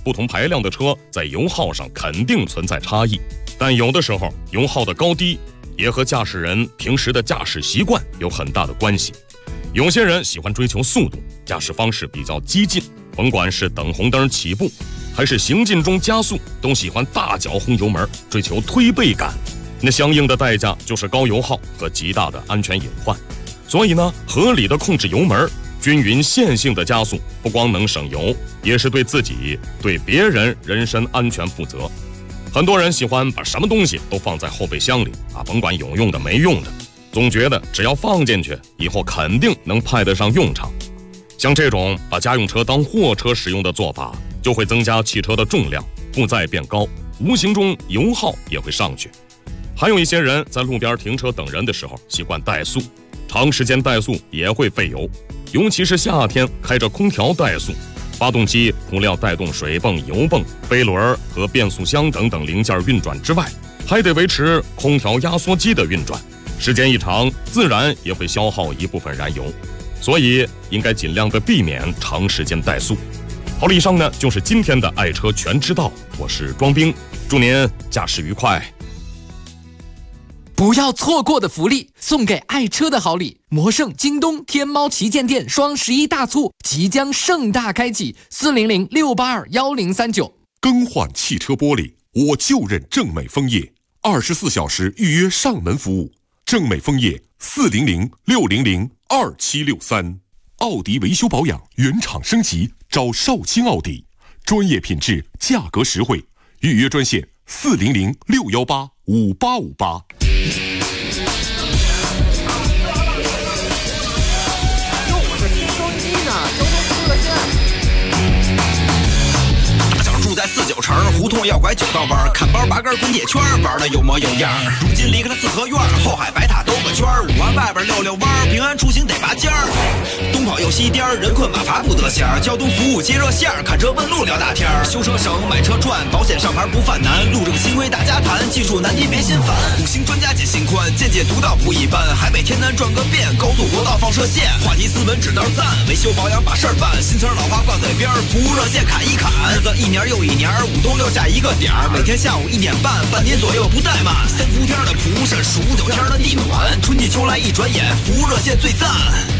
不同排量的车在油耗上肯定存在差异，但有的时候油耗的高低也和驾驶人平时的驾驶习惯有很大的关系。有些人喜欢追求速度，驾驶方式比较激进，甭管是等红灯起步还是行进中加速，都喜欢大脚轰油门，追求推背感，那相应的代价就是高油耗和极大的安全隐患。所以呢，合理的控制油门，均匀线性的加速，不光能省油，也是对自己对别人人身安全负责。很多人喜欢把什么东西都放在后备箱里甭管有用的没用的，总觉得只要放进去，以后肯定能派得上用场。像这种把家用车当货车使用的做法，就会增加汽车的重量，负载变高，无形中油耗也会上去。还有一些人在路边停车等人的时候习惯怠速，长时间怠速也会费油，尤其是夏天开着空调怠速，发动机除了要带动水泵、油泵、飞轮和变速箱等等零件运转之外，还得维持空调压缩机的运转，时间一长，自然也会消耗一部分燃油，所以应该尽量的避免长时间怠速。好了，以上呢就是今天的爱车全知道，我是庄兵，祝您驾驶愉快。 不要错过的福利，送给爱车的好礼！魔圣、京东、天猫旗舰店双11大促即将盛大开启，400-682-1039。 更换汽车玻璃，我就认正美枫叶，24小时预约上门服务。正美枫叶400-600-2763。奥迪维修保养原厂升级，找少卿奥迪，专业品质，价格实惠。预约专线400-618-5858。 在49城胡同要拐9道弯，看包拔根滚铁圈，玩的有模有样。如今离开了四合院，后海白塔兜个圈，5环外边溜溜弯，平安出行得拔尖儿。东跑又西颠，人困马乏不得闲。交通服务接热线，看车问路聊大天。修车省，买车赚，保险上牌不犯难。路政新规大家谈，技术难题别心烦。5星专家解心宽，见解独到不一般。海北天南转个遍，高速国道放射线。话题斯文指道赞，维修保养把事儿办。新词老话挂嘴边，服务热线砍一砍。日子一年又一年，5东6下一个点儿，每天下午1点半，半年左右不怠慢。3伏天的蒲扇，数9天的地暖，春季秋来一转眼，服务热线最赞。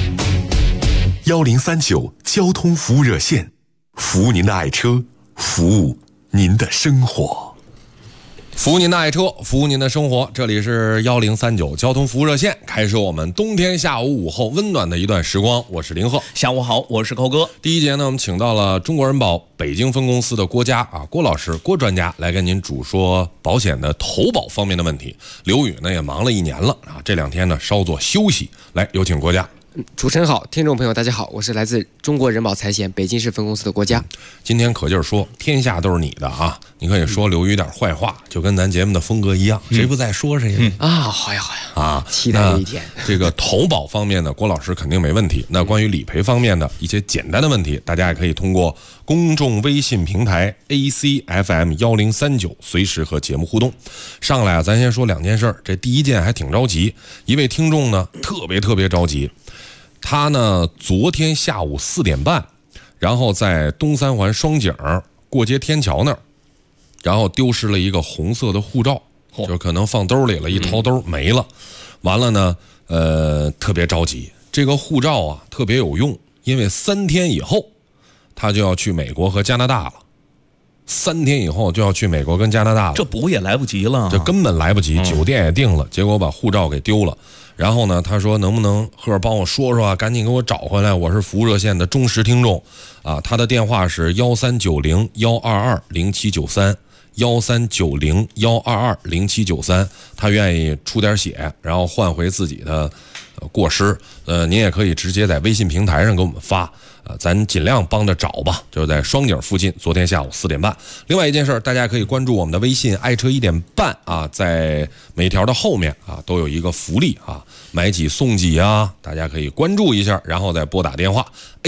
1039交通服务热线，服务您的爱车，服务您的生活。 服务您的爱车，服务您的生活。这里是1039交通服务热线，开始我们冬天下午午后温暖的一段时光。我是林鹤， 下午好，我是寇哥。 第一节呢，我们请到了中国人保北京分公司的郭嘉郭老师，郭专家来跟您主说保险的投保方面的问题。刘宇呢也忙了1年了这2天呢稍作休息。来，有请郭嘉。 主持人好，听众朋友大家好，我是来自中国人保财险北京市分公司的郭嘉。 今天可劲儿说天下都是你的你可以说刘宇点坏话，就跟咱节目的风格一样，谁不在说谁好呀期待这一天。 这个投保方面呢，郭老师肯定没问题。那关于理赔方面的一些简单的问题，大家也可以通过公众微信平台 ACFM1039随时和节目互动。上来咱先说2件事。这第一件还挺着急，一位听众呢特别着急。他呢昨天下午4点半，然后在东三环双井过街天桥那儿，然后丢失了一个红色的护照，就可能放兜里了，一掏兜没了。完了呢特别着急，这个护照特别有用，因为3天以后他就要去美国和加拿大了。3天以后就要去美国跟加拿大了， 这补也来不及了， 这根本来不及，酒店也订了，结果把护照给丢了。然后呢，他说能不能贺帮我说说赶紧给我找回来，我是服务热线的忠实听众他的电话是1390-122-0793，1390-122-0793，他愿意出点血，然后换回自己的过失。您也可以直接在微信平台上给我们发。咱尽量帮着找吧，就是在双井附近，昨天下午4点半。另外一件事，大家可以关注我们的微信爱车1点半在每条的后面都有一个福利买几送几大家可以关注一下，然后再拨打电话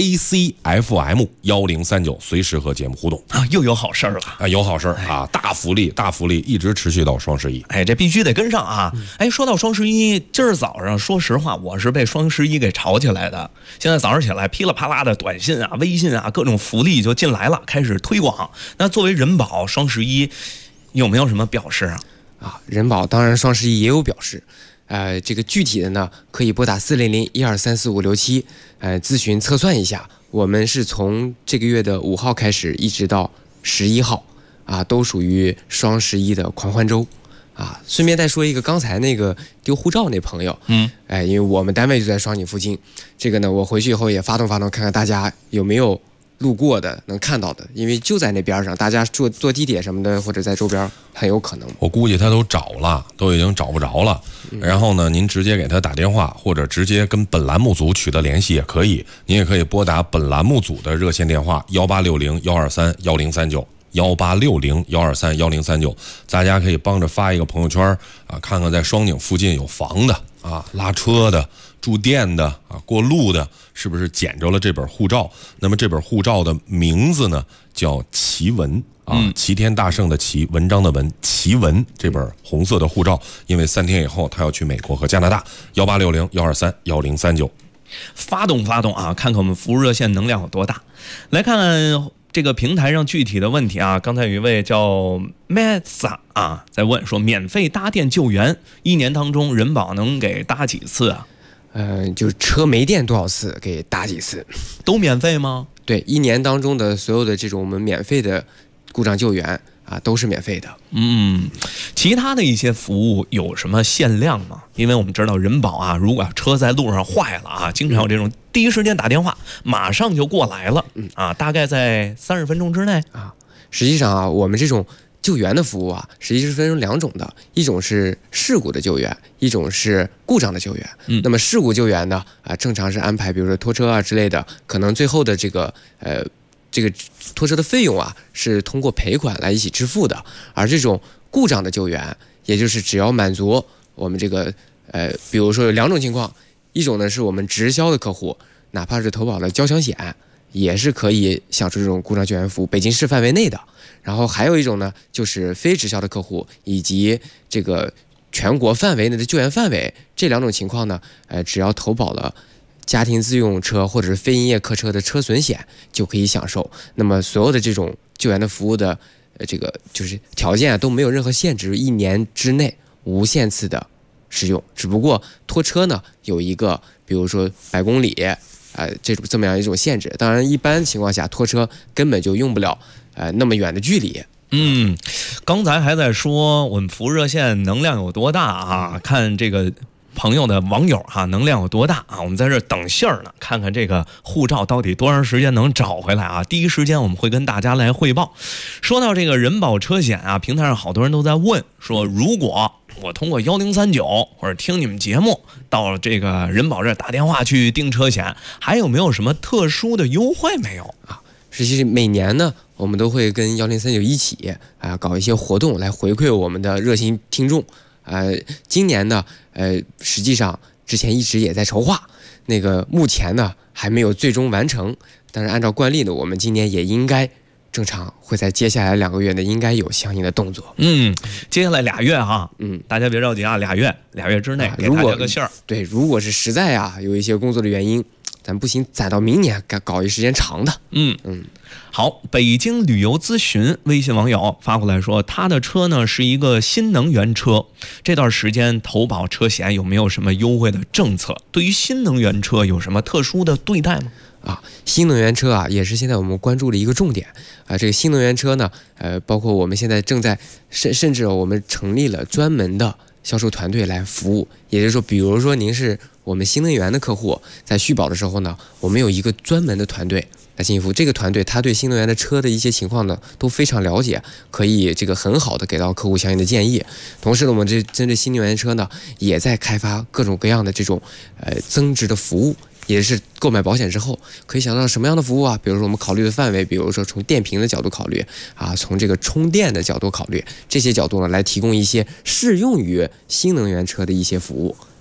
ACFM1039随时和节目互动又有好事了有好事大福利一直持续到双11。 这必须得跟上说到双11，今儿早上说实话我是被双11给炒起来的。现在早上起来噼里啪啦的短信啊、微信啊，各种福利就进来了，开始推广。那作为人保双11有没有什么表示啊？ 人保当然双11也有表示。这个具体的呢，可以拨打400-1234-567，咨询测算一下。我们是从这个月的5号开始，一直到11号，都属于双11的狂欢周。顺便再说一个，刚才那个丢护照那朋友，因为我们单位就在双井附近，这个呢，我回去以后也发动，看看大家有没有路过的能看到的，因为就在那边上，大家坐地铁什么的，或者在周边很有可能。 我估计他都找了，都已经找不着了。然后呢，您直接给他打电话，或者直接跟本栏目组取得联系也可以。您也可以拨打本栏目组的热线电话1860-123-1039，1860-123-1039，大家可以帮着发一个朋友圈看看在双井附近有房的拉车的、住店的过路的，是不是捡着了这本护照？那么这本护照的名字呢，叫奇文齐天大圣的齐，文章的文，奇文这本红色的护照，因为3天以后他要去美国和加拿大。1860-123-1039， 发动看看我们服务热线能量有多大。来看看这个平台上具体的问题刚才有一位叫 Mesa 在问说，免费搭电救援1年当中人保能给搭几次啊？ 就是车没电多少次给搭几次， 都免费吗？ 对，1年当中的所有的这种我们免费的故障救援都是免费的。 其他的一些服务有什么限量吗？因为我们知道人保如果车在路上坏了经常有这种第一时间打电话马上就过来了大概在30分钟之内实际上我们这种救援的服务实际是分成2种的，一种是事故的救援，一种是故障的救援。那么事故救援呢正常是安排比如说拖车之类的，可能最后的这个拖车的费用是通过赔款来一起支付的。而这种故障的救援，也就是只要满足我们这个比如说有2种情况，一种呢是我们直销的客户，哪怕是投保了交强险，也是可以享受这种故障救援服务，北京市范围内的。然后还有一种呢，就是非直销的客户以及这个全国范围内的救援范围，这2种情况呢，只要投保了家庭自用车或者是非营业客车的车损险就可以享受。那么所有的这种救援的服务的这个就是条件都没有任何限制，1年之内无限次的使用。只不过拖车呢有一个比如说100公里这么样一种限制。当然一般情况下拖车根本就用不了那么远的距离。 刚才还在说我们服务热线能量有多大看这个朋友的网友能量有多大我们在这等信儿呢，看看这个护照到底多长时间能找回来第一时间我们会跟大家来汇报。说到这个人保车险平台上好多人都在问说，如果我通过1039或者听你们节目到这个人保这打电话去订车险，还有没有什么特殊的优惠没有实际每年呢我们都会跟1039一起搞一些活动来回馈我们的热心听众。今年呢实际上之前一直也在筹划，那个目前呢还没有最终完成，但是按照惯例呢，我们今年也应该正常会在接下来2个月呢应该有相应的动作。 接下来2月大家别着急2月之内给大家个信儿。 对，如果是实在有一些工作的原因，咱不行攒到明年搞一时间长的。 好，北京旅游咨询微信网友发过来说，他的车呢是一个新能源车，这段时间投保车险有没有什么优惠的政策？对于新能源车有什么特殊的对待吗？ 新能源车也是现在我们关注的一个重点这个新能源车呢包括我们现在正在甚至我们成立了专门的销售团队来服务。也就是说比如说您是我们新能源的客户，在续保的时候呢，我们有一个专门的团队来进行服务。这个团队他对新能源的车的一些情况呢都非常了解，可以这个很好的给到客户相应的建议。同时呢，我们针对新能源车呢也在开发各种各样的这种增值的服务。也是购买保险之后可以想到什么样的服务比如说我们考虑的范围，比如说从电瓶的角度考虑从这个充电的角度考虑，这些角度呢来提供一些适用于新能源车的一些服务。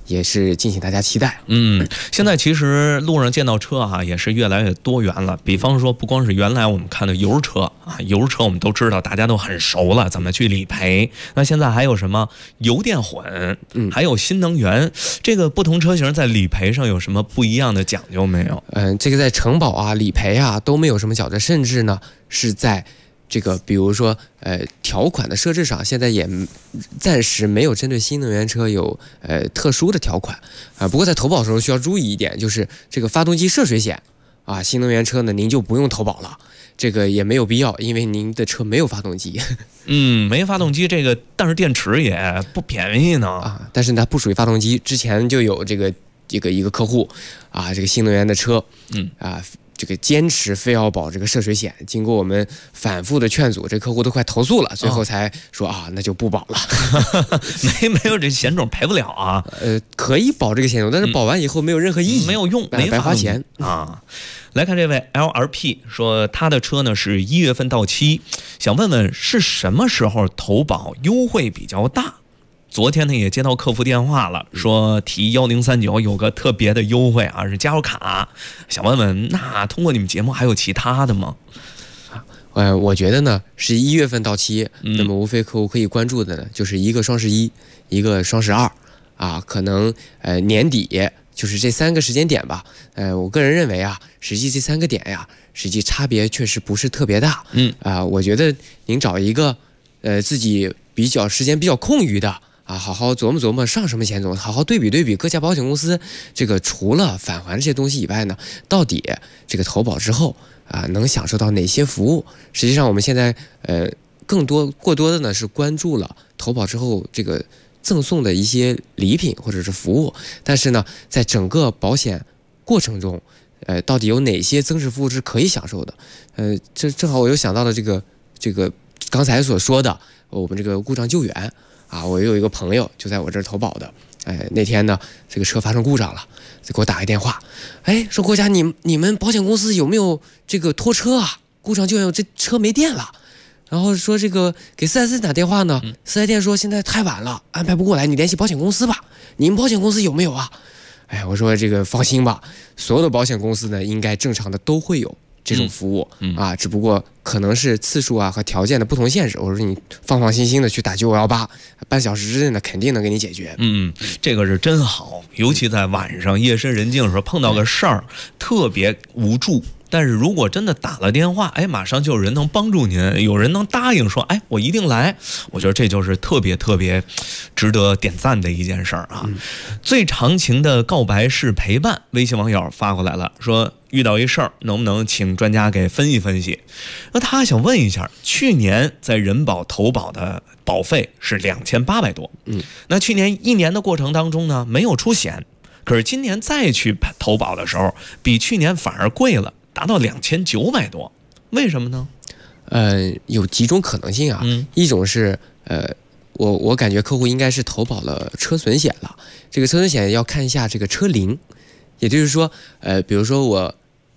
也是敬请大家期待。 现在其实路上见到车啊，也是越来越多元了。比方说，不光是原来我们看的油车啊，油车我们都知道，大家都很熟了，怎么去理赔。那现在还有什么油电混，还有新能源，这个不同车型在理赔上有什么不一样的讲究没有？ 这个在承保啊、理赔啊都没有什么讲究，甚至呢是在这个比如说条款的设置上，现在也暂时没有针对新能源车有特殊的条款啊。不过在投保的时候需要注意一点，就是这个发动机涉水险啊，新能源车呢您就不用投保了，这个也没有必要，因为您的车没有发动机。 没发动机这个，但是电池也不便宜呢啊。但是它不属于发动机，之前就有这个一个客户啊，这个新能源的车，这个坚持非要保这个涉水险，经过我们反复的劝阻，这客户都快投诉了，最后才说那就不保了。 没有这险种赔不了啊。 可以保这个险种，但是保完以后没有任何意义， 没有用， 白花钱啊。来看这位 LRP 说，他的车呢是1月份到期，想问问是什么时候投保优惠比较大？昨天呢也接到客服电话了，说提1039有个特别的优惠啊，是加油卡，想问问那通过你们节目还有其他的吗？ 我觉得呢是1月份到期，那么无非客户可以关注的呢就是一个双11，一个双12啊，可能年底就是这3个时间点吧。我个人认为啊，实际这3个点呀，实际差别确实不是特别大。我觉得您找一个自己时间比较空余的啊，好好琢磨琢磨上什么险种，好好对比对比各家保险公司这个除了返还这些东西以外呢，到底这个投保之后啊能享受到哪些服务？实际上我们现在过多的呢是关注了投保之后这个赠送的一些礼品或者是服务，但是呢在整个保险过程中到底有哪些增值服务是可以享受的？这正好我又想到了这个刚才所说的我们这个故障救援啊，我有一个朋友就在我这儿投保的，那天呢这个车发生故障了，就给我打个电话，说郭家你们保险公司有没有这个拖车啊？故障救援这车没电了，然后说这个给4S店打电话呢，4S店说现在太晚了，安排不过来，你联系保险公司吧，你们保险公司有没有啊？我说这个放心吧，所有的保险公司呢应该正常的都会有这种服务啊，只不过可能是次数啊和条件的不同限制。我说你放心的去打9518，半小时之内呢肯定能给你解决。 这个是真好，尤其在晚上夜深人静的时候碰到个事儿，特别无助。但是如果真的打了电话，马上就有人能帮助您，有人能答应说，我一定来，我觉得这就是特别特别值得点赞的一件事儿啊。最长情的告白是陪伴，微信网友发过来了，说遇到一事儿，能不能请专家给分析分析？那他想问一下，去年在人保投保的保费是2800多，那去年1年的过程当中呢，没有出险，可是今年再去投保的时候，比去年反而贵了，达到2900多，为什么呢？ 有几种可能性啊。一种是我感觉客户应该是投保了车损险了。这个车损险要看一下这个车龄，也就是说，比如说我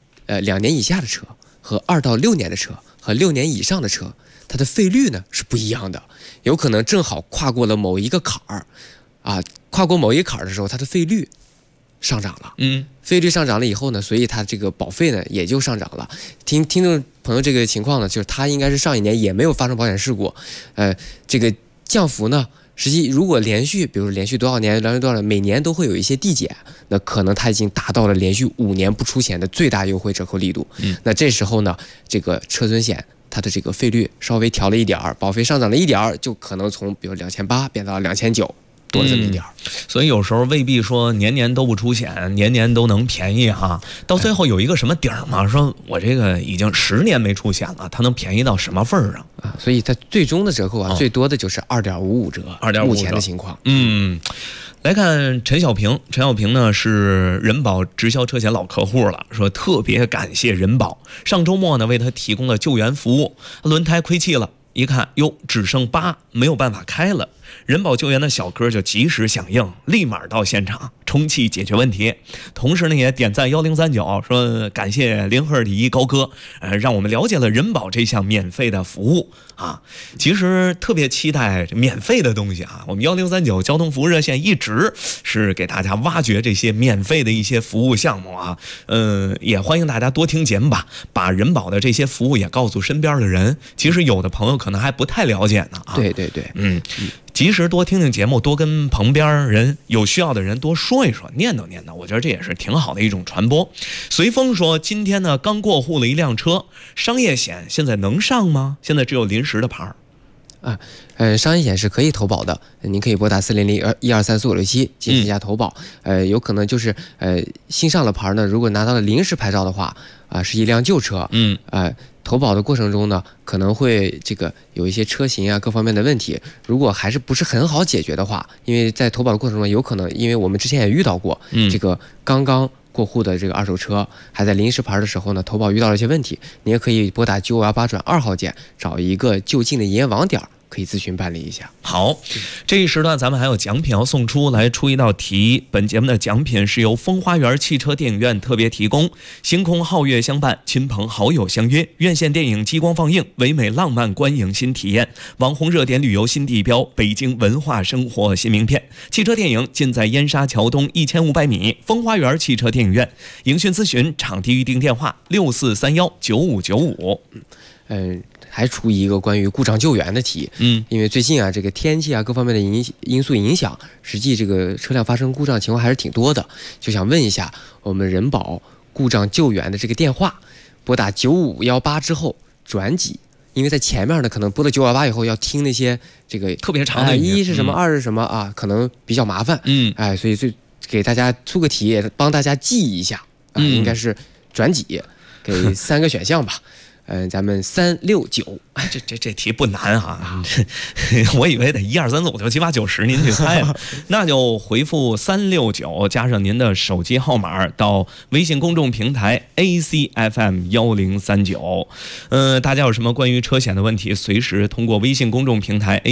2年以下的车和2到6年的车和6年以上的车，它的费率呢是不一样的，有可能正好跨过了某一个坎儿啊，跨过某一个坎儿的时候，它的费率上涨了，费率上涨了以后呢，所以它这个保费呢也就上涨了。听众朋友这个情况呢，就是他应该是上一年也没有发生保险事故，这个降幅呢，实际如果连续多少年，每年都会有一些递减，那可能它已经达到了连续5年不出险的最大优惠折扣力度。那这时候呢，这个车损险它的这个费率稍微调了一点儿，保费上涨了一点儿，就可能从比如2800变到2900。多了这么一点所以有时候未必说年年都不出险，年年都能便宜哈。到最后有一个什么底儿嘛？说我这个已经10年没出险了，它能便宜到什么份儿上啊？所以它最终的折扣啊，最多的就是2.55折，2.55目前的情况。 来看陈小平呢是人保直销车险老客户了，说特别感谢人保，上周末呢为他提供了救援服务，轮胎亏气了。一看哟，只剩8，没有办法开了。人保救援的小哥就及时响应，立马到现场充气解决问题。同时呢，也点赞1039，说感谢联合第一高哥，让我们了解了人保这项免费的服务啊。其实特别期待免费的东西啊，我们1039交通服务热线一直是给大家挖掘这些免费的一些服务项目啊。也欢迎大家多听节目吧，把人保的这些服务也告诉身边的人。其实有的朋友可能还不太了解呢啊。 对对对， 及时多听听节目，多跟旁边人有需要的人多说一说，念叨念叨，我觉得这也是挺好的一种传播。随风说，今天呢刚过户了一辆车，商业险现在能上吗？现在只有临时的牌啊，商业险是可以投保的，您可以拨打400-1234567进行一下投保。有可能就是新上了牌呢，如果拿到了临时牌照的话，是一辆旧车，投保的过程中呢，可能会这个有一些车型啊各方面的问题，如果还是不是很好解决的话，因为在投保的过程中有可能，因为我们之前也遇到过，这个刚刚过户的这个二手车还在临时牌的时候呢，投保遇到了一些问题，你也可以拨打9518-2号键，找一个就近的营业网点，可以咨询办理一下。 好，这一时段咱们还有奖品要送出，来出一道题。本节目的奖品是由风花园汽车电影院特别提供，星空皓月相伴，亲朋好友相约，院线电影激光放映，唯美浪漫观影新体验，网红热点旅游新地标，北京文化生活新名片。汽车电影尽在燕莎桥东1500米风花园汽车电影院。营讯咨询场地预订电话64319595。 还出一个关于故障救援的题，因为最近啊，这个天气啊各方面的因素影响，实际这个车辆发生故障情况还是挺多的，就想问一下我们人保故障救援的这个电话，拨打9518之后转几？因为在前面呢，可能拨到918以后要听那些这个特别长的一是什么，二是什么啊，可能比较麻烦，所以给大家出个题，帮大家记一下啊，应该是转几，给3个选项吧。咱们369， 这题不难啊，我以为得1、2、3、4、5、6、7、8、9、10，您去猜了。那就回复369，加上您的手机号码到微信公众平台 ACFM1039。大家有什么关于车险的问题，随时通过微信公众平台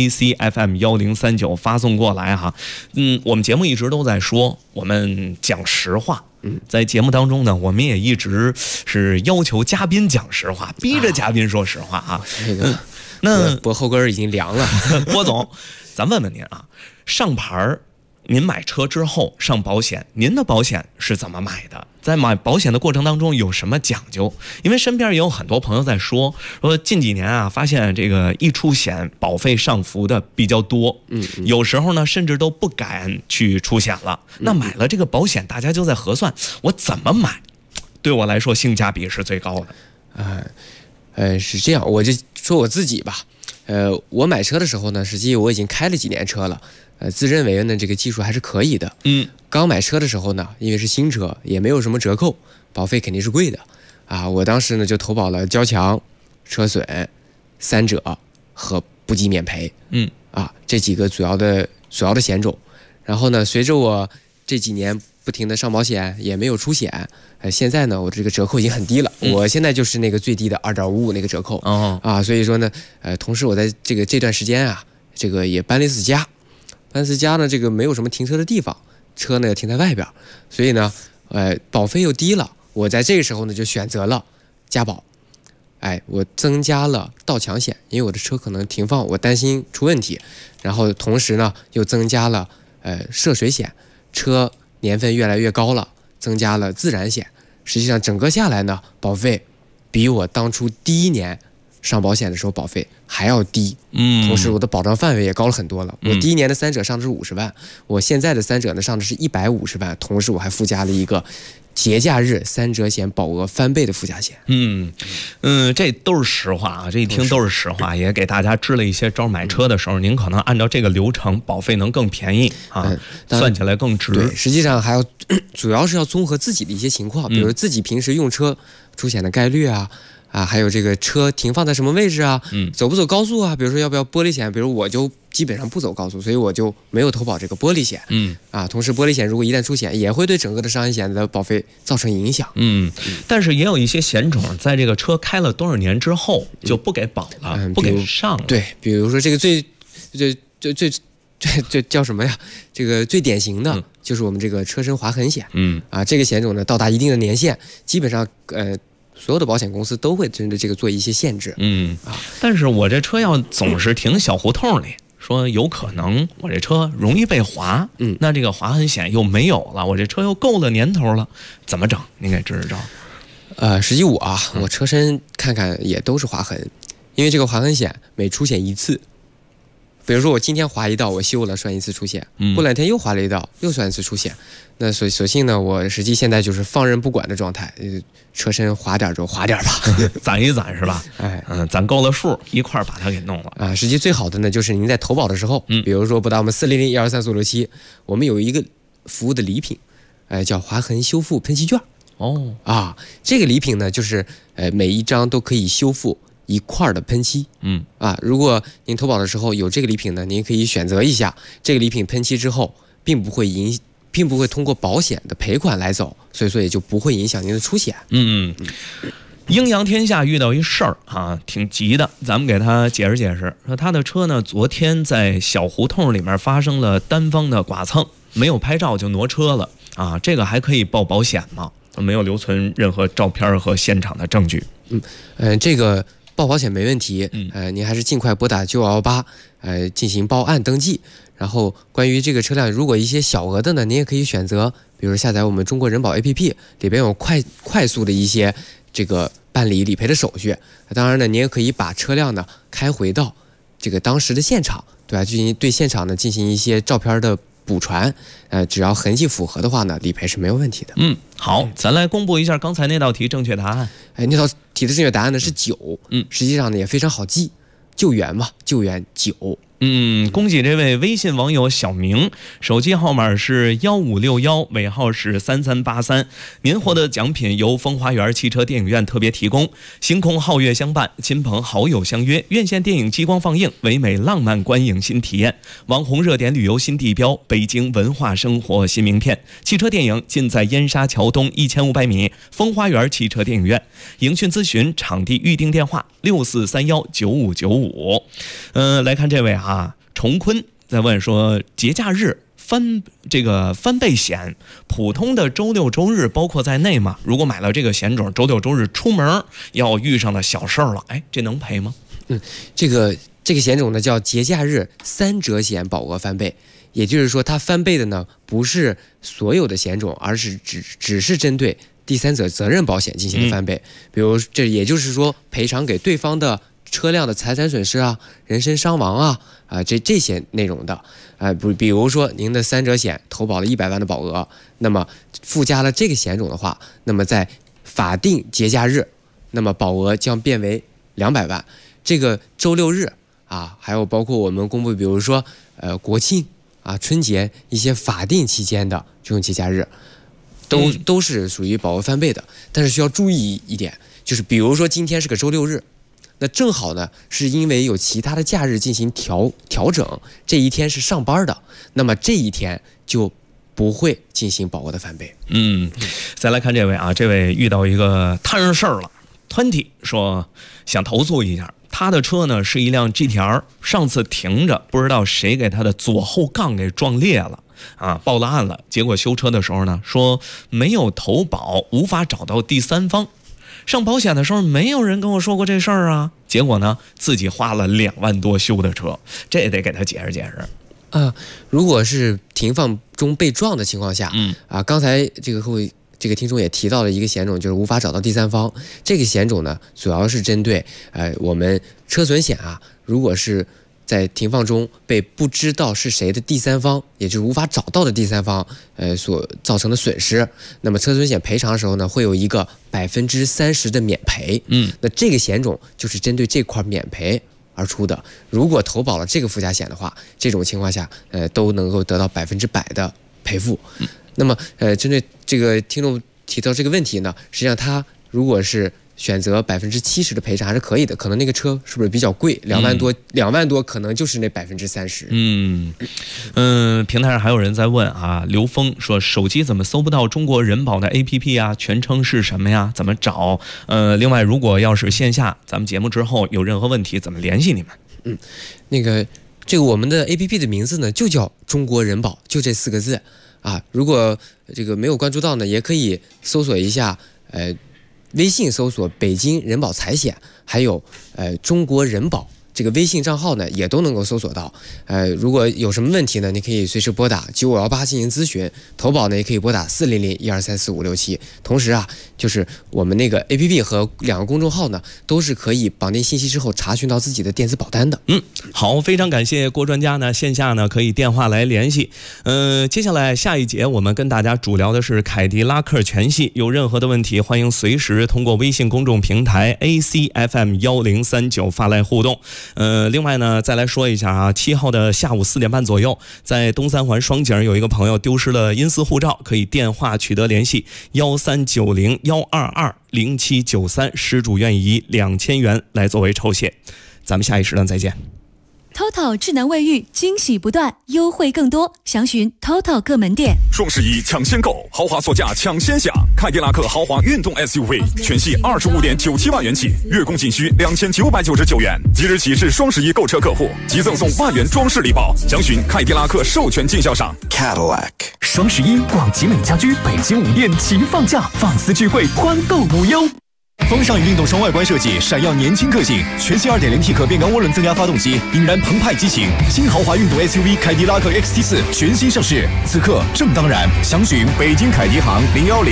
ACFM1039发送过来哈。我们节目一直都在说，我们讲实话。在节目当中呢，我们也一直是要求嘉宾讲实话，逼着嘉宾说实话啊。 那脖后根已经凉了。 郭总，咱问问您啊，上牌您买车之后上保险，您的保险是怎么买的？在买保险的过程当中有什么讲究？因为身边也有很多朋友在说近几年啊，发现这个一出险保费上浮的比较多，有时候呢甚至都不敢去出险了。那买了这个保险，大家就在核算我怎么买，对我来说性价比是最高的。 是这样，我就说我自己吧。我买车的时候呢，实际我已经开了几年车了。自认为呢这个技术还是可以的。刚买车的时候呢，因为是新车，也没有什么折扣，保费肯定是贵的啊。我当时呢就投保了交强、车损、3者和不计免赔。这几个主要的险种。然后呢，随着我这几年不停的上保险，也没有出险，现在呢我这个折扣已经很低了。我现在就是那个最低的2.55那个折扣。所以说呢，同时我在这段时间啊，这个也搬了4家。搬4家呢，这个没有什么停车的地方，车呢也停在外边，所以呢，保费又低了。我在这个时候呢，就选择了加保。我增加了盗抢险，因为我的车可能停放，我担心出问题。然后同时呢，又增加了涉水险，车年份越来越高了，增加了自燃险。实际上整个下来呢，保费比我当初第1年上保险的时候保费还要低，同时我的保障范围也高了很多了。我第1年的3者上的是50万，我现在的3者呢上的是150万，同时我还附加了一个节假日3者险保额翻倍的附加险。 这都是实话啊，这一听都是实话，也给大家支了一些招。买车的时候，您可能按照这个流程，保费能更便宜啊，算起来更值。 对，实际上还要主要是要综合自己的一些情况，比如自己平时用车出险的概率啊，还有这个车停放在什么位置啊，走不走高速啊，比如说要不要玻璃险，比如我就基本上不走高速，所以我就没有投保这个玻璃险。同时玻璃险如果一旦出险，也会对整个的商业险的保费造成影响。 但是也有一些险种在这个车开了多少年之后就不给保了，不给上了。 对，比如说这个最这叫什么呀？这个最典型的就是我们这个车身划痕险。这个险种呢，到达一定的年限，基本上所有的保险公司都会针对这个做一些限制。 但是我这车要总是停小胡同里，说有可能我这车容易被划。那这个划痕险又没有了，我这车又够了年头了，怎么整？您给支支招。 实际我车身看看也都是划痕，因为这个划痕险每出险一次。比如说我今天划一道，我修了算一次出险，过两天又划了一道，又算一次出险。那索性呢，我实际现在就是放任不管的状态，车身划点就划点吧， 攒一攒是吧？攒够了数，一块儿把它给弄了。 实际最好的呢，就是您在投保的时候，比如说拨打我们400-123-4567，我们有一个服务的礼品，叫划痕修复喷漆券。这个礼品呢，就是每一张都可以修复一块的喷漆。如果您投保的时候有这个礼品呢，您可以选择一下，这个礼品喷漆之后并不会通过保险的赔款来走，所以说也就不会影响您的出险。 阴阳天下遇到一事儿挺急的，咱们给他解释解释。说他的车呢，昨天在小胡同里面发生了单方的剐蹭，没有拍照就挪车了这个还可以报保险吗？没有留存任何照片和现场的证据。 这个报保险没问题。您还是尽快拨打988进行报案登记。然后关于这个车辆，如果一些小额的呢，您也可以选择，比如下载我们中国人保 APP， 里边有快速的一些这个办理理赔的手续。当然呢，您也可以把车辆呢开回到这个当时的现场，对吧？对现场呢进行一些照片的补传。只要痕迹符合的话呢，理赔是没有问题的。 好，咱来公布一下刚才那道题正确答案。 那道题的正确答案呢是9。实际上呢也非常好记，救援嘛，救援9。 恭喜这位微信网友小明，手机号码是1561，尾号是3383。您获得奖品由风花园汽车电影院特别提供，星空皓月相伴，亲朋好友相约，院线电影激光放映，唯美浪漫观影新体验，网红热点旅游新地标，北京文化生活新名片。汽车电影尽在燕莎桥东1500米风花园汽车电影院。营讯咨询场地预订电话64319595。来看这位重坤在问说，节假日翻倍险，普通的周六周日包括在内吗？如果买了这个险种，周六周日出门要遇上的小事儿了，这能赔吗？ 这个险种呢叫节假日3者险保额翻倍，也就是说它翻倍的呢不是所有的险种，而是只是针对第三者责任保险进行的翻倍。比如这也就是说赔偿给对方的车辆的财产损失人身伤亡这些内容的比如说您的3者险投保了100万的保额，那么附加了这个险种的话，那么在法定节假日，那么保额将变为200万。这个周六日还有包括我们公布，比如说国庆春节一些法定期间的这种节假日，都是属于保额翻倍的。但是需要注意一点，就是比如说今天是个周六日，那正好呢是因为有其他的假日进行调整，这一天是上班的，那么这一天就不会进行保额的翻倍。 再来看这位这位遇到一个摊上事儿了。20说想投诉一下，他的车呢是一辆 GTR， 上次停着不知道谁给他的左后杠给撞裂了报了案了。结果修车的时候呢说没有投保，无法找到第三方。上保险的时候没有人跟我说过这事儿结果呢自己花了2万多修的车，这也得给他解释解释。 如果是停放中被撞的情况下，刚才这个听众也提到了一个险种，就是无法找到第三方。这个险种呢，主要是针对我们车损险如果是在停放中被不知道是谁的第三方，也就是无法找到的第三方所造成的损失，那么车损险赔偿的时候呢，会有一个30%的免赔。那这个险种就是针对这块免赔而出的。如果投保了这个附加险的话，这种情况下都能够得到100%的赔付。那么针对这个听众提到这个问题呢，实际上他如果是选择70%的赔偿还是可以的，可能那个车是不是比较贵，2万多可能就是那30%。 平台上还有人在问刘峰说手机怎么搜不到中国人保的 APP 全称是什么呀？怎么找？另外如果要是线下咱们节目之后有任何问题怎么联系你们？ 那个这个我们的 APP 的名字呢就叫中国人保，就这4个字啊。如果这个没有关注到呢，也可以搜索一下，微信搜索北京人保财险，还有中国人保。这个微信账号呢，也都能够搜索到。如果有什么问题呢，你可以随时拨打9518进行咨询。投保呢，也可以拨打400-1234-567。同时啊，就是我们那个 APP 和2个公众号呢，都是可以绑定信息之后查询到自己的电子保单的。 好，非常感谢郭专家呢，线下呢可以电话来联系。接下来下一节我们跟大家主聊的是凯迪拉克全系，有任何的问题，欢迎随时通过微信公众平台 ACFM1039发来互动。另外呢，再来说一下啊，7号的下午4点半左右，在东三环双井有一个朋友丢失了阴司护照，可以电话取得联系1390-122-0793，失主愿意以2000元来作为酬谢。咱们下一时段再见。 TOTO 智能卫浴惊喜不断，优惠更多，详询 TOTO 各门店。 双11抢先购，豪华座驾抢先享，凯迪拉克豪华运动 SUV 全系25.97万元起，月供仅需2999元。即日起至双11购车客户即赠送万元装饰礼包，详询凯迪拉克授权经销商 Cadillac。 双11广集美家居北京5店齐放价，放肆聚会欢购无忧。风尚运动双外观设计，闪耀年轻个性。全新 2.0T 可变缸涡轮增压发动机，引燃澎湃激情。新豪华运动 SUV 凯迪拉克 XT4 全新上市，此刻正当然。详询北京凯迪行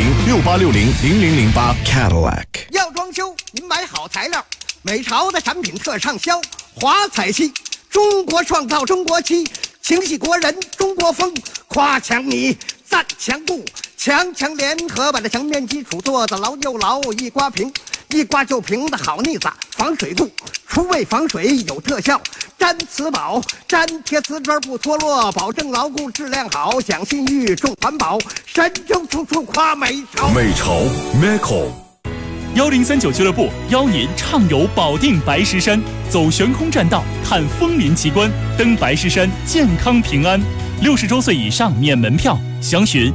01068600008 Cadillac。要装修，您买好材料，美潮的产品特畅销。华彩漆，中国创造中国漆，情系国人中国风，夸墙泥，赞墙布。强联合把这墙面基础做得牢又牢，一刮平，一刮就平的好腻子，防水度，除味防水有特效，粘瓷宝，粘贴瓷砖不脱落，保证牢固质量好，讲信誉重环保，神州处处夸美潮。 美潮 Meco。 1039俱乐部邀您畅游保定白石山，走悬空栈道，看枫林奇观，登白石山健康平安。60周岁以上免门票，详询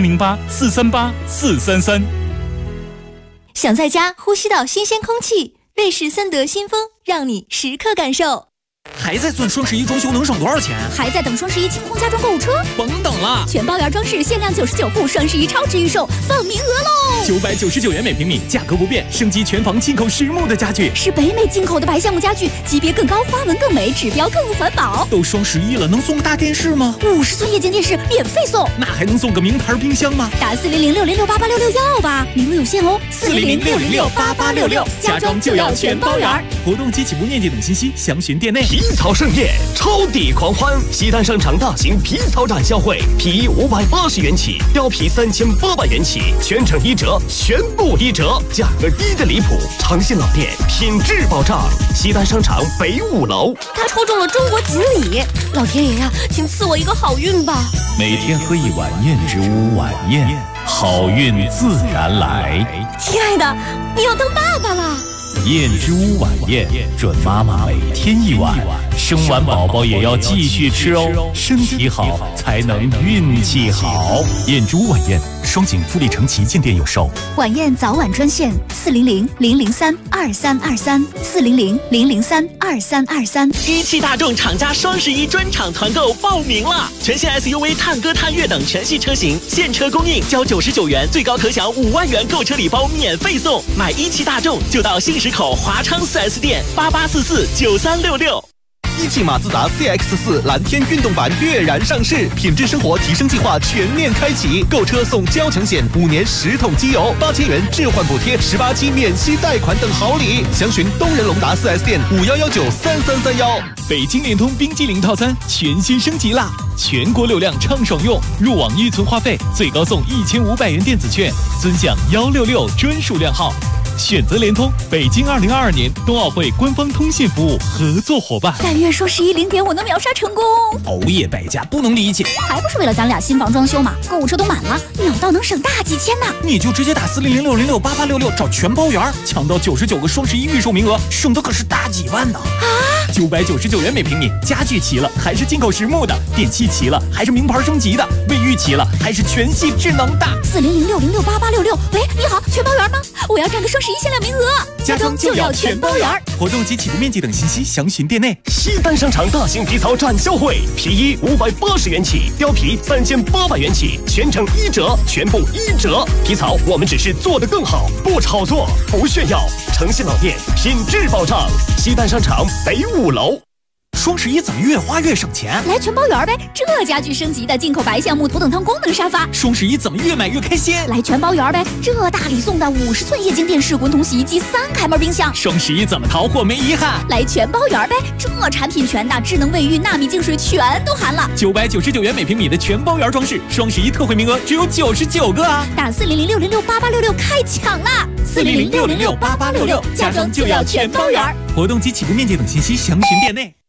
4008-438-433。 想在家呼吸到新鲜空气，瑞士森德新风让你时刻感受。 还在算双11装修能省多少钱？ 还在等双11清空家装购物车？ 甭等了， 全包圆装饰限量99户，双11超值预售，放名额喽 ！999元每平米，价格不变，升级全房进口实木的家具， 是北美进口的白橡木家具，级别更高，花纹更美，指标更环保。 都双11了，能送个大电视吗 ？50寸液晶电视免费送， 那还能送个名牌冰箱吗？ 打400-606-8866要吧，名额有限哦，400-606-8866，家装就要全包圆。 活动及起步面积等信息详询店内。 皮草盛宴，超抵狂欢！西单商场大型皮草展销会，皮衣580元起，貂皮3800元起，全程1折，全部1折，价格低的离谱。诚信老店，品质保障。西单商场北5楼。 他抽中了中国锦鲤，老天爷呀，请赐我一个好运吧！ 每天喝一碗燕之屋晚宴，好运自然来。 亲爱的，你要当爸爸了。 燕之屋晚宴，准妈妈每天1碗，生完宝宝也要继续吃哦，身体好才能运气好。燕之屋晚宴，双井富力城旗舰店有售。 晚宴早晚专线400-003-2323，400-003-2323。 一汽大众厂家双11专场团购报名了，全新 SUV 探歌探岳等全系车型现车供应，交99元，最高可享5万元购车礼包免费送。买一汽大众就到信实口华昌 4S 店88449366。 一汽马自达 CX-4 蓝天运动版跃然上市，品质生活提升计划全面开启，购车送交强险，5年10桶机油，8000元置换补贴，18期免息贷款等好礼。详询东仁龙达 4S 店51193331。 北京联通冰激凌套餐全新升级啦！全国流量畅爽用，入网预存话费最高送1500元电子券，尊享166专属量号。选择联通，北京2022年冬奥会官方通信服务合作伙伴。 但愿双11 0点我能秒杀成功。 熬夜摆价不能理解， 还不是为了咱俩新房装修嘛？购物车都满了，秒到能省大几千呢。 你就直接打400-606-8866找全包圆，抢到99个双11预售名额，省的可是大几万呢！ 啊！ ，999元每平米。家具齐了还是进口实木的？电器齐了还是名牌升级的？卫浴齐了还是全系智能的 ？4006068866。喂，你好，全包圆吗？我要占个双11限量名额。 家装就要全包圆。活动及起步面积等信息详询店内。 西单商场大型皮草展销会，皮衣580元起，貂皮3800元起，全程1折，全部1折。皮草我们只是做得更好，不炒作，不炫耀，诚信老店，品质保障。西单商场北5楼。 双11怎么越花越省钱？ 来全包圆呗！这家具升级的进口白橡木头等舱功能沙发。 双11怎么越买越开心？ 来全包圆呗！这大礼送的50寸液晶电视、滚筒洗衣机、3开门冰箱。 双11怎么淘货没遗憾？ 来全包圆呗！这产品全的，智能卫浴、纳米净水全都含了。 999元每平米的全包圆装饰，双11特惠名额只有99个啊！ 打4006068866开抢啦！4006068866，家装就要全包圆。 活动及起步面积等信息详询店内。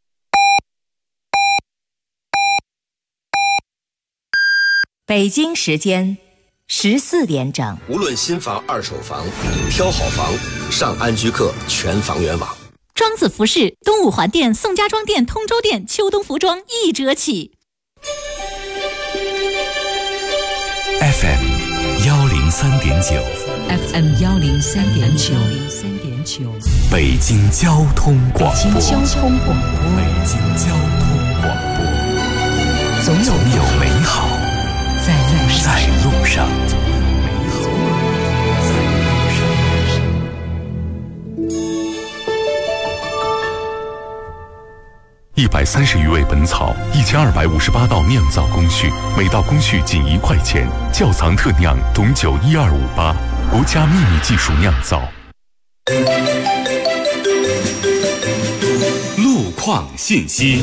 北京时间14点整。 无论新房、二手房，挑好房，上安居客全房源网。 庄子服饰，东五环店、宋家庄店、通州店秋冬服装1折起。 FM 103.9 FM 103.9 北京交通广播。 北京交通广播，总有美好在路上。 130余味本草，1258道酿造工序，每道工序仅1块钱。窖藏特酿董酒12588，国家秘密技术酿造。 路况信息。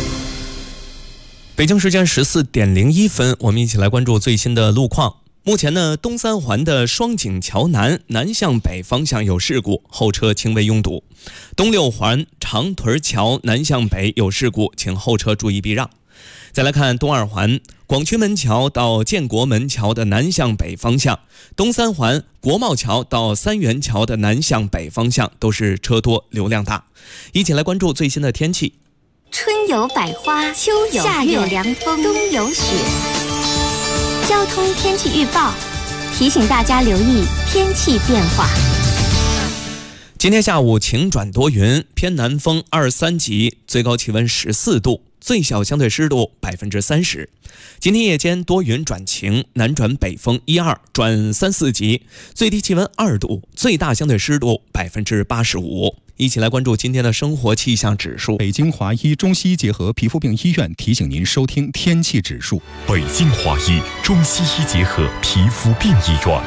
北京时间14点01分，我们一起来关注最新的路况。目前呢，东三环的双井桥南向北方向有事故，后车轻微拥堵；东六环长屯桥南向北有事故，请后车注意避让。再来看东二环广渠门桥到建国门桥的南向北方向，东三环国贸桥到三元桥的南向北方向都是车多流量大。一起来关注最新的天气。 春有百花，秋有夏有凉风，冬有雪。交通天气预报提醒大家留意天气变化。 今天下午晴转多云，偏南风2-3级，最高气温14度，最小相对湿度30%。今天夜间多云转晴，南转北风1-2转3-4级，最低气温2度，最大相对湿度85%。一起来关注今天的生活气象指数。 北京华医中西医结合皮肤病医院提醒您收听天气指数。 北京华医中西医结合皮肤病医院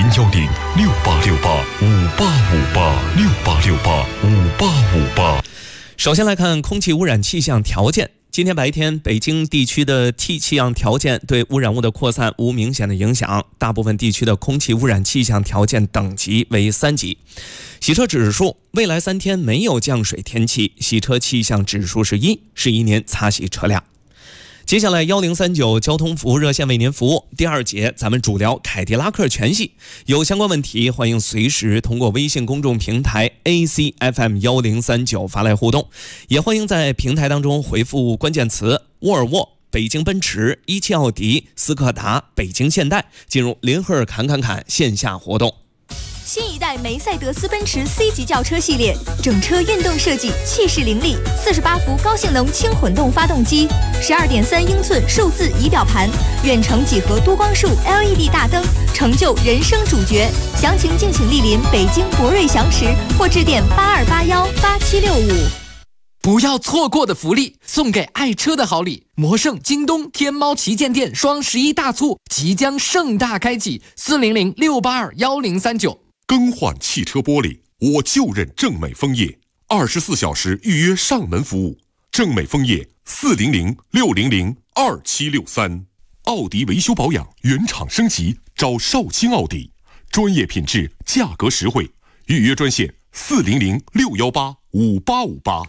，0106868585858，68685858。 首先来看空气污染气象条件。今天白天，北京地区的气象条件对污染物的扩散无明显的影响，大部分地区的空气污染气象条件等级为3级。洗车指数，未来3天没有降水天气，洗车气象指数是1，是一年擦洗车辆。接下来1039交通服务热线为您服务。第2节咱们主聊凯迪拉克全系，有相关问题欢迎随时通过微信公众平台 ACFM1039 发来互动，也欢迎在平台当中回复关键词沃尔沃、北京奔驰、17奥迪、斯柯达、北京现代，进入林赫尔侃线下活动。 新一代梅赛德斯奔驰 C 级轿车系列，整车运动设计，气势凌厉，48伏高性能轻混动发动机，12.3英寸数字仪表盘，远程几何多光束 LED 大灯，成就人生主角。详情敬请莅临北京博瑞祥驰或致电82818765。 不要错过的福利，送给爱车的好礼。魔圣、京东、天猫旗舰店双11大促即将盛大开启，400-682-1039。 更换汽车玻璃，我就认正美枫叶，24小时预约上门服务。正美枫叶400-600-2763。奥迪维修保养原厂升级，找少卿奥迪，专业品质，价格实惠。预约专线400-618-5858。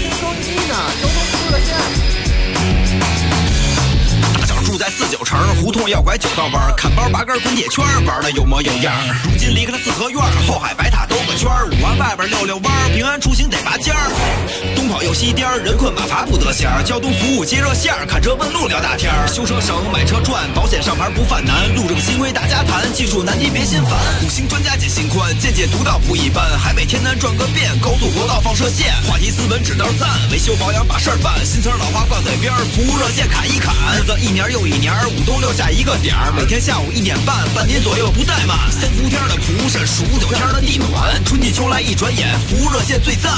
住在49城胡同同要拐九道弯，看包八根滚铁圈，玩的有模有样。如今离开了四合院，后海白塔兜个圈，五环外边溜溜弯，平安出行得拔尖儿。东跑又西颠，人困马乏不得闲，交通服务接热线，看车问路聊大天。修车省，买车赚，保险上牌不犯难，路政新规大家谈，技术难题别心烦。五星专家解心宽，见解独到不一般，海北天南转个遍，高速国道放射线，话题斯文指道赞，维修保养把事儿办，新词老话挂嘴边，服务热线砍一砍，日子一年又一年，五东六下一个点儿，每天下午1点半，半年左右不怠慢。三伏天的蒲扇，数9天的地暖，春季秋来一转眼，服务热线最赞。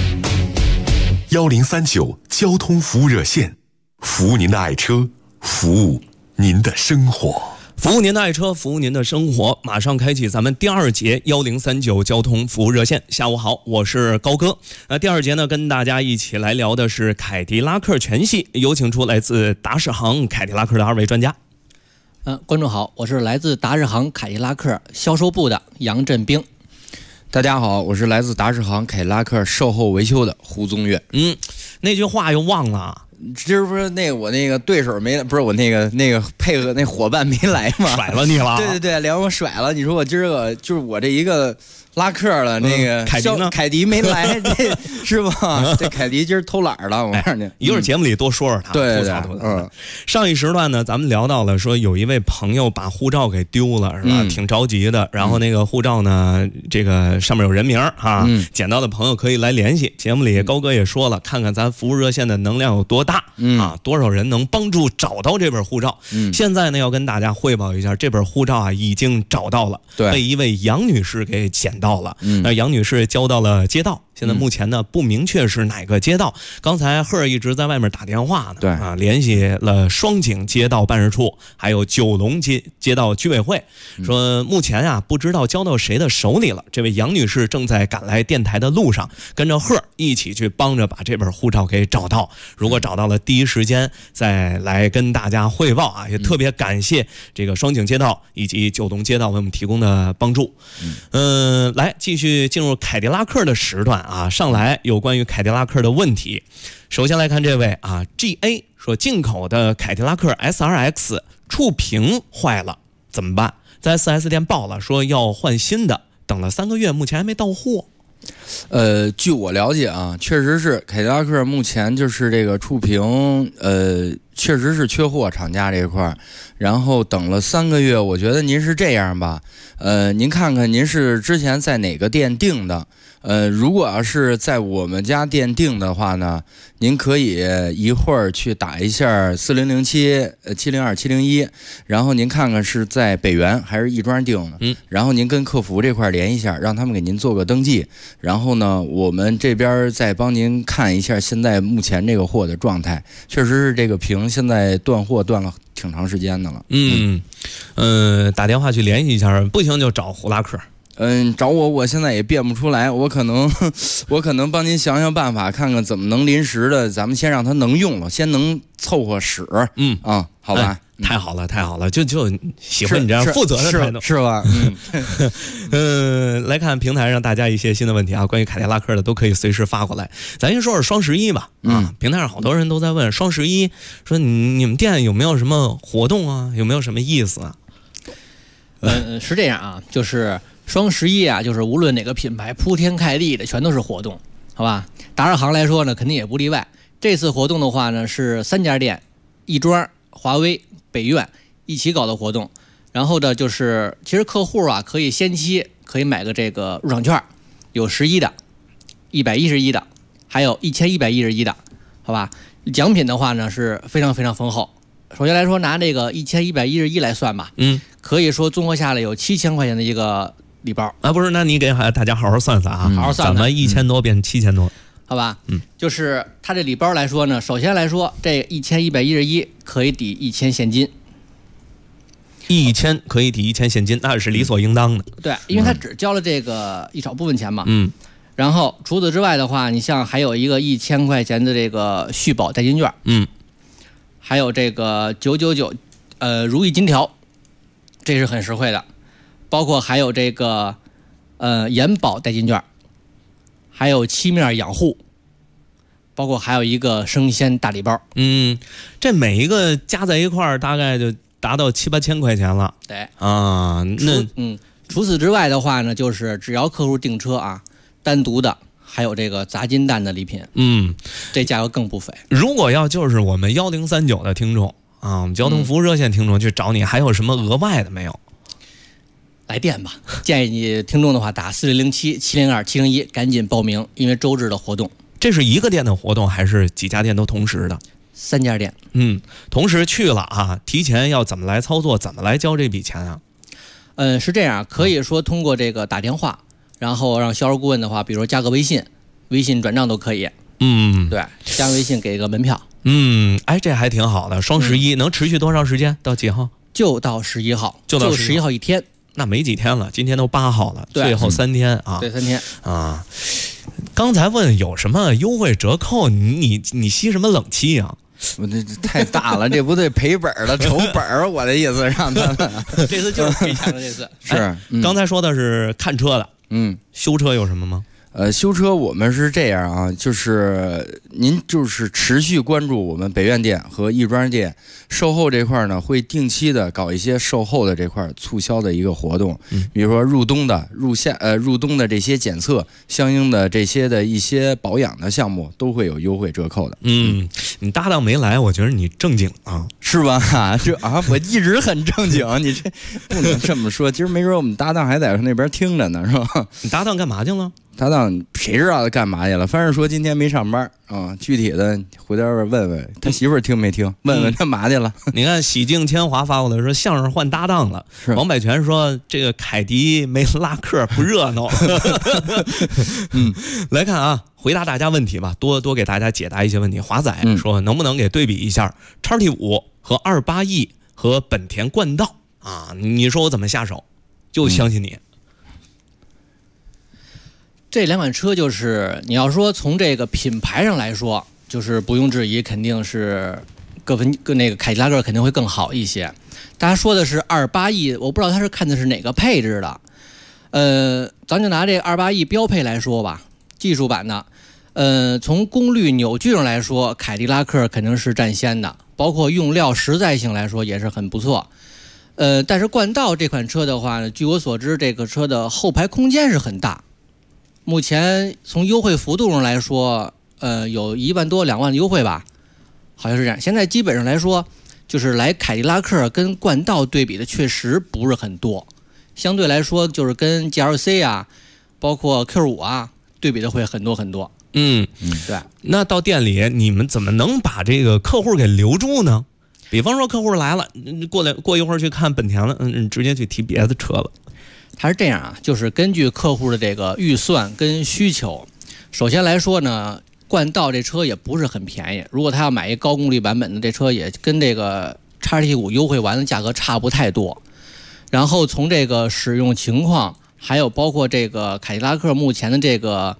1039交通服务热线，服务您的爱车，服务您的生活。 服务您的爱车，服务您的生活，马上开启咱们第2节1039交通服务热线。下午好，我是高哥。第2节呢，跟大家一起来聊的是凯迪拉克全系，有请出来自达世行凯迪拉克的2位专家。 观众好，我是来自达世行凯迪拉克销售部的杨振兵。 大家好，我是来自达世行凯迪拉克售后维修的胡宗岳。 那句话又忘了。 这不是我那个对手没，不是我那个配合那伙伴没来吗？ 甩了你了？ 对，连我甩了。你说我今儿个就是我这一个拉客了，那个凯迪呢？ 凯迪没来，这是吧？这凯迪今儿偷懒了，我告诉你。 一会儿节目里多说说他， 对， 吐槽。上一时段呢，咱们聊到了说有一位朋友把护照给丢了，是吧？挺着急的。然后那个护照呢，这个上面有人名哈，捡到的朋友可以来联系。节目里高哥也说了，看看咱服务热线的能量有多大啊，多少人能帮助找到这本护照。现在呢，要跟大家汇报一下，这本护照啊已经找到了，被一位杨女士给捡到了。那杨女士交到了街道。现在目前呢不明确是哪个街道，刚才赫儿一直在外面打电话呢， 对啊，联系了双井街道办事处，还有九龙街道居委会，说目前啊不知道交到谁的手里了。这位杨女士正在赶来电台的路上，跟着赫儿一起去帮着把这本护照给找到。如果找到了，第一时间再来跟大家汇报啊！也特别感谢这个双井街道以及九龙街道为我们提供的帮助。来继续进入凯迪拉克的时段啊，上来有关于凯迪拉克的问题。首先来看这位啊 ，GA 说进口的凯迪拉克 SRX 触屏坏了怎么办？在 4S 店报了，说要换新的，等了3个月，目前还没到货。 据我了解啊，确实是凯迪拉克目前就是这个触屏，确实是缺货，厂家这一块，然后等了3个月。我觉得您是这样吧，您看看您是之前在哪个店订的？如果要是在我们家店订的话呢，您可以一会儿去打一下4007、702、701，然后您看看是在北园还是亦庄订的，然后您跟客服这块联系一下，让他们给您做个登记，然后呢，我们这边再帮您看一下现在目前这个货的状态。确实是这个屏现在断货断了挺长时间的了。 打电话去联系一下，不行就找胡拉克。 找我现在也变不出来，我可能帮您想想办法，看看怎么能临时的，咱们先让它能用了，先能凑合使。好吧。 太好了，太好了，就喜欢你这样负责的态度， 是吧？ 来看平台上大家一些新的问题啊，关于凯迪拉克的都可以随时发过来。咱先说说双11吧。平台上好多人都在问双11，说你们店有没有什么活动啊？有没有什么意思啊？ 是这样啊，就是双11啊，就是无论哪个品牌铺天盖地的全都是活动，好吧？达世行来说呢，肯定也不例外。这次活动的话呢，是3家店，亦庄、华威、北苑一起搞的活动。然后呢，就是其实客户啊可以先期可以买个这个入场券，有11的、111的，还有1111的，好吧？奖品的话呢是非常非常丰厚。首先来说，拿这个1111来算吧，可以说综合下来有7000块钱的一个礼包啊。不是，那你给大家好好算算啊， 好好算， 怎么1000多变7000多？ 好吧，就是它这礼包来说呢，首先来说，这1111可以抵1000现金 ，1000可以抵1000现金，那是理所应当的。 对，因为他只交了这个一少部分钱嘛。然后除此之外的话，你像还有一个1000块钱的这个续保代金券，还有这个999，如意金条，这是很实惠的，包括还有这个延保代金券。还有漆面养护，包括还有一个生鲜大礼包。 这每一个加在一块儿大概就达到7、8千块钱了。 对啊，那除此之外的话呢，就是只要客户订车啊，单独的还有这个砸金蛋的礼品，这价格更不菲。 如果要就是我们1039的听众啊，我们交通服务热线听众去找你，还有什么额外的没有？ 来电吧，建议你听众的话打4007-702-701，赶紧报名，因为周日的活动。 这是一个店的活动，还是几家店都同时的 ？3家店。 同时去了啊，提前要怎么来操作，怎么来交这笔钱啊？ 是这样，可以说通过这个打电话，然后让销售顾问的话，比如加个微信转账都可以。对，加微信给个门票。 这还挺好的。双11能持续多长时间？到几号？ 就到11号， 就到 11号一天。 那没几天了，今天都8号了，最后3天啊。 对，3天啊。刚才问有什么优惠折扣，你吸什么冷气啊？ 我这太大了，这不对赔本了，筹本我的意思让他们这次就是赔钱了，这次是。 刚才说的是看车的，修车有什么吗？ 修车我们是这样啊，就是您就是持续关注我们北苑店和亦庄店售后这块呢，会定期的搞一些售后的这块促销的一个活动，比如说入冬的这些检测，相应的这些的一些保养的项目都会有优惠折扣的。 你搭档没来，我觉得你正经啊， 是吧？我一直很正经，你这不能这么说。今儿没准我们搭档还在那边听着呢，是吧？ 你搭档干嘛去了？ 搭档谁知道他干嘛去了？反正说今天没上班啊，具体的回头问问他媳妇儿听没听，问问干嘛去了。 你看喜静千华发过来说相声换搭档了，王百全说这个凯迪没拉客不热闹。来看啊，回答大家问题吧，多给大家解答一些问题。华仔说能不能给对比一下XT5和28E和本田冠道啊？你说我怎么下手？就相信你。 这两款车就是你要说从这个品牌上来说，就是不用质疑，肯定是各那个凯迪拉克肯定会更好一些。大家说的是28E，我不知道他是看的是哪个配置的。咱就拿这28E标配来说吧，技术版的，从功率、扭矩上来说，凯迪拉克肯定是占先的，包括用料实在性来说也是很不错。但是冠道这款车的话呢，据我所知，这个车的后排空间是很大。目前从优惠幅度上来说，有1万多2万的优惠吧，好像是这样。现在基本上来说，就是来凯迪拉克跟冠道对比的确实不是很多，相对来说就是跟 GLC 啊，包括 Q5 啊对比的会很多很多。对。 那到店里你们怎么能把这个客户给留住呢？比方说客户来了，过一会儿去看本田了，直接去提别的车了。 它是这样啊，就是根据客户的这个预算跟需求。首先来说呢，冠道这车也不是很便宜，如果他要买一高功率版本的，这车也跟这个 XT5 优惠完的价格差不太多。然后从这个使用情况，还有包括这个凯迪拉克目前的这个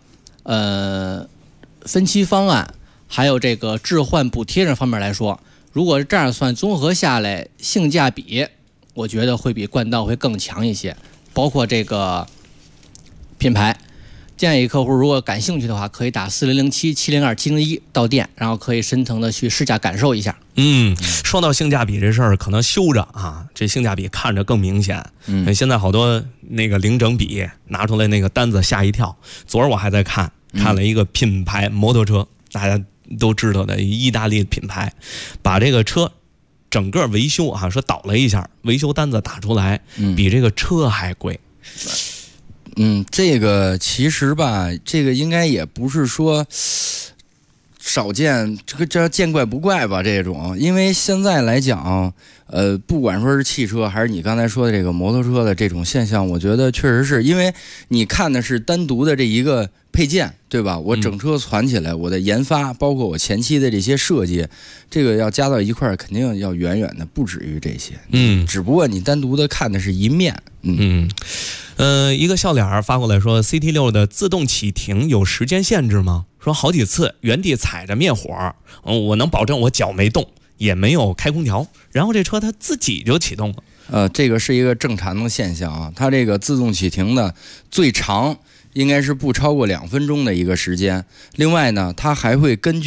分期方案，还有这个置换补贴这方面来说，如果这样算综合下来，性价比我觉得会比冠道会更强一些。包括这个品牌，建议客户如果感兴趣的话，可以打4007-702-701到店，然后可以深层的去试驾感受一下。 说到性价比这事儿，可能修着啊，这性价比看着更明显。现在好多那个零整比拿出来那个单子吓一跳。昨儿我还在看了一个品牌摩托车，大家都知道的意大利品牌，把这个车整个维修啊，说倒了一下，维修单子打出来，比这个车还贵。 这个其实吧，这个应该也不是说少见，这见怪不怪吧这种，因为现在来讲，不管说是汽车还是你刚才说的这个摩托车的这种现象，我觉得确实是因为你看的是单独的这一个配件，对吧？我整车攒起来，我的研发，包括我前期的这些设计，这个要加到一块儿，肯定要远远的不止于这些。只不过你单独的看的是一面。 一个笑脸发过来说 ，CT6 的自动启停有时间限制吗？说好几次原地踩着灭火，我能保证我脚没动，也没有开空调，然后这车它自己就启动了。 这个是一个正常的现象啊，它这个自动启停的最长应该是不超过2分钟的一个时间。另外呢，它还会根据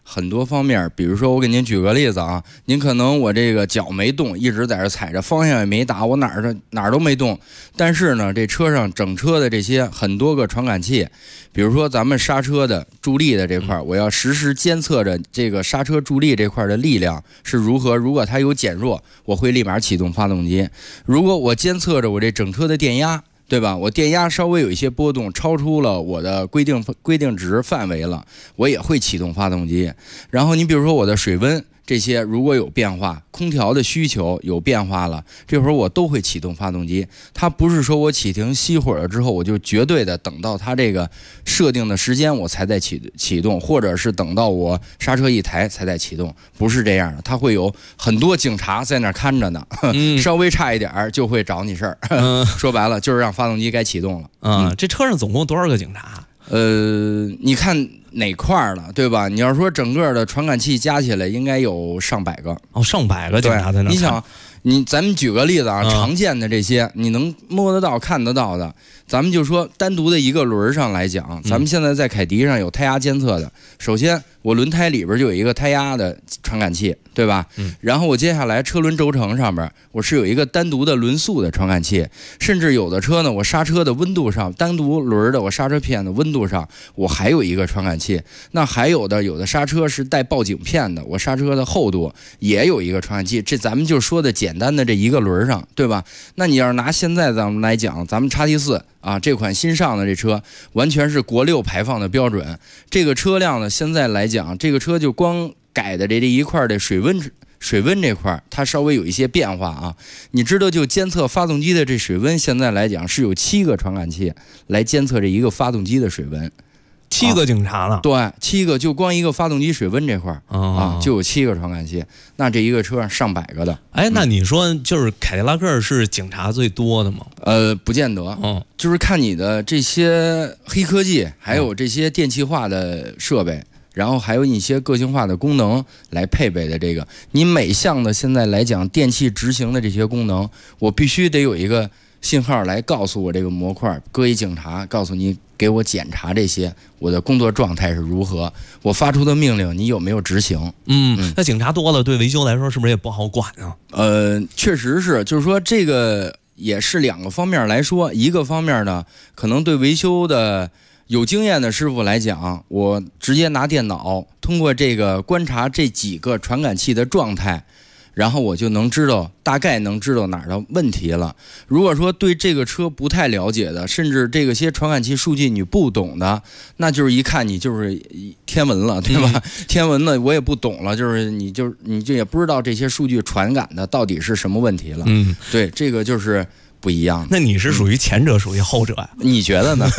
很多方面，比如说我给您举个例子啊，您可能我这个脚没动，一直在这踩着，方向也没打，我哪儿都没动，但是呢，这车上整车的这些很多个传感器，比如说咱们刹车的助力的这块，我要实时监测着这个刹车助力这块的力量是如何，如果它有减弱，我会立马启动发动机。如果我监测着我这整车的电压，对吧？我电压稍微有一些波动，超出了我的规定值范围了，我也会启动发动机。然后你比如说我的水温这些如果有变化，空调的需求有变化了，这会儿我都会启动发动机。它不是说我启停熄火了之后，我就绝对的等到它这个设定的时间我才在启动，或者是等到我刹车一抬才在启动，不是这样的。它会有很多警察在那看着呢，稍微差一点就会找你事儿。说白了就是让发动机该启动了。 这车上总共多少个警察？ 你看哪块儿了，对吧？你要说整个的传感器加起来，应该有上百个。 上百个警察在那。 你想，咱们举个例子啊，常见的这些你能摸得到、看得到的，咱们就说单独的一个轮上来讲，咱们现在在凯迪上有胎压监测的。首先，我轮胎里边就有一个胎压的传感器，对吧？然后我接下来车轮轴承上边，我是有一个单独的轮速的传感器，甚至有的车呢，我刹车的温度上，单独轮的我刹车片的温度上，我还有一个传感器。那还有的刹车是带报警片的，我刹车的厚度也有一个传感器。这咱们就说的简单的这一个轮上，对吧？那你要是拿现在咱们来讲，咱们XT4啊，这款新上的这车完全是国6排放的标准。这个车辆呢，现在来讲，这个车就光改的这一块的水温这块，它稍微有一些变化啊。你知道，就监测发动机的这水温，现在来讲是有7个传感器来监测这一个发动机的水温。 7个警察了， 对，7个，就光一个发动机水温这块就有7个传感器。那这一个车上上百个的。 那你说就是凯迪拉克是警察最多的吗？ 不见得，就是看你的这些黑科技，还有这些电气化的设备，然后还有一些个性化的功能来配备的这个。你每项的现在来讲，电气执行的这些功能，我必须得有一个信号来告诉我这个模块，搁一警察告诉你，给我检查这些我的工作状态是如何，我发出的命令你有没有执行。 那警察多了，对维修来说是不是也不好管啊？ 确实是，就是说这个也是2个方面来说。一个方面呢，可能对维修的有经验的师傅来讲，我直接拿电脑通过这个观察这几个传感器的状态，然后我就能知道，大概能知道哪儿的问题了。如果说对这个车不太了解的，甚至这个些传感器数据你不懂的，那就是一看你就是天文了，对吧？天文呢我也不懂了，就是你就也不知道这些数据传感的到底是什么问题了。对，这个就是不一样。 那你是属于前者，属于后者呀？ 你觉得呢？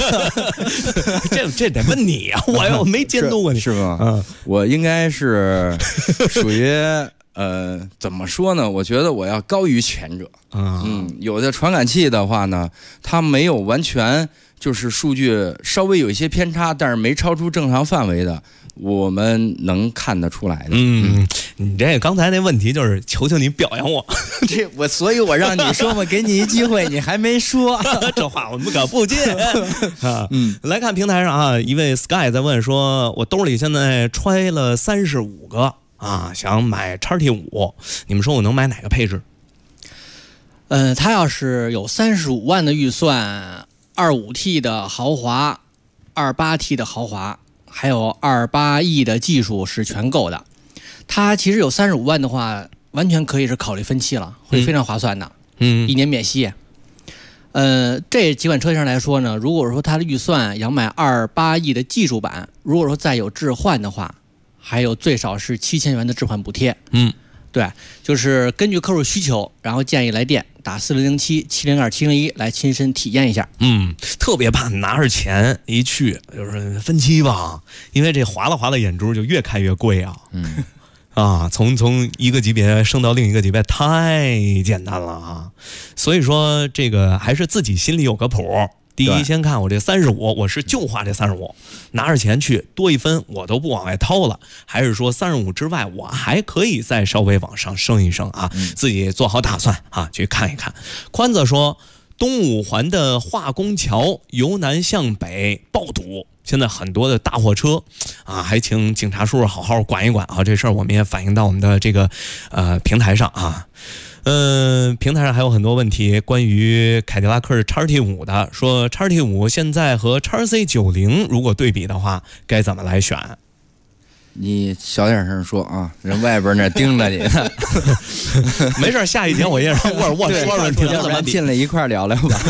这得问你呀，我又没监督过你， 是吗？我应该是属于怎么说呢？我觉得我要高于前者。有的传感器的话呢，它没有完全就是数据稍微有一些偏差，但是没超出正常范围的，我们能看得出来的。 你这刚才那问题就是求求你表扬我， 所以我让你说嘛，给你一机会，你还没说， 这话我们可不接啊。来看平台上啊，一位 Sky 在问说，我兜里现在揣了35个啊，想买 XT5，你们说我能买哪个配置？ 他要是有35万的预算，25T 的豪华，28T 的豪华，还有28E 的技术是全够的。他其实有35万的话，完全可以是考虑分期了，会非常划算的。1年免息。这几款车型来说呢，如果说他的预算想买28E 的技术版，如果说再有置换的话，还有最少是7000元的置换补贴。对，就是根据客户需求，然后建议来电打4007-702-701来亲身体验一下。 特别怕拿着钱一去就是分期吧，因为这划了眼珠就越开越贵啊。从一个级别升到另一个级别太简单了啊，所以说这个还是自己心里有个谱。第一，先看我这35，我是就花这35，拿着钱去，多一分我都不往外掏了，还是说35之外我还可以再稍微往上升一升啊？自己做好打算啊，去看一看。宽子说， 东五环的化工桥由南向北爆堵，现在很多的大货车啊，还请警察叔好好管一管啊。这事儿我们也反映到我们的这个平台上啊。平台上还有很多问题，关于凯迪拉克XT5的，说 XT5 现在和 XC90 如果对比的话，该怎么来选？ 你小点声说啊，人外边那盯着你呢。 没事，下一节我也让沃尔沃说说，听咱们进来一块聊聊吧。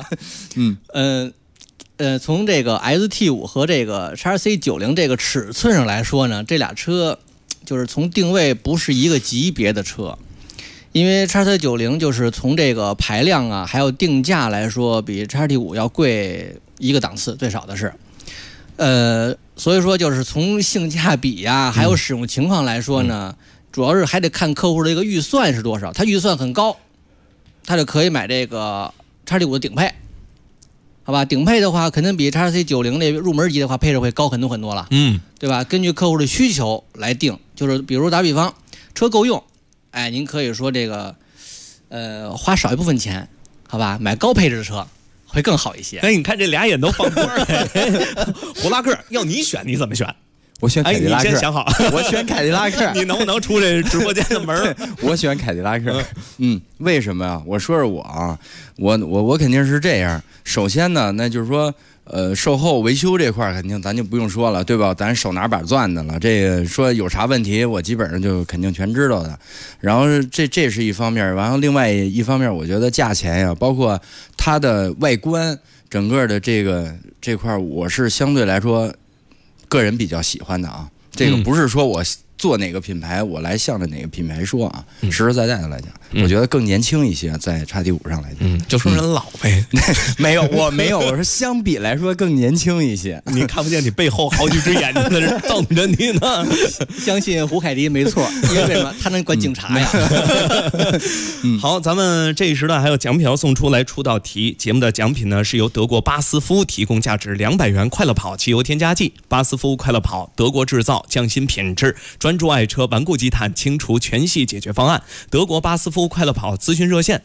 从这个 ST5 和这个 XC90 这个尺寸上来说呢，这俩车就是从定位不是一个级别的车。因为 XC90 就是从这个排量啊，还有定价来说，比 XT5 要贵一个档次，最少的是。所以说就是从性价比呀，还有使用情况来说呢，主要是还得看客户的一个预算是多少。他预算很高，他就可以买这个 XT5 的顶配，好吧？顶配的话，肯定比 XC90 那入门级的话配置会高很多很多了，对吧？根据客户的需求来定，就是比如打比方，车够用。哎，您可以说这个，花少一部分钱，好吧，买高配置的车会更好一些。 哎，你看这俩眼都放光了。胡拉克，要你选，你怎么选？ 我选凯迪拉克。 你先想好。 我选凯迪拉克。 你能不能出这直播间的门？ 我选凯迪拉克。为什么呀？我说说我啊，我肯定是这样。首先呢，那就是说。售后维修这块肯定咱就不用说了，对吧？咱手拿把攥的了。这个说有啥问题，我基本上就肯定全知道的。然后这是一方面，然后另外一方面，我觉得价钱呀，包括它的外观，整个的这块，我是相对来说个人比较喜欢的啊。这个不是说我做哪个品牌，我来向着哪个品牌说啊。实实在在的来讲，我觉得更年轻一些，在 XT5 上来讲， 就说人老呗。 没有，我没有，我说相比来说更年轻一些。 你看不见你背后好几只眼睛在这瞪着你呢。 相信胡凯迪没错，因为为什么他能管警察呀？ 好，咱们这一时段还有奖品要送出来，出道题。节目的奖品呢是由德国巴斯夫提供价值200元快乐跑汽油添加剂。巴斯夫快乐跑，德国制造，匠心品质，专注爱车顽固积碳清除全系解决方案。德国巴斯夫快乐跑咨询热线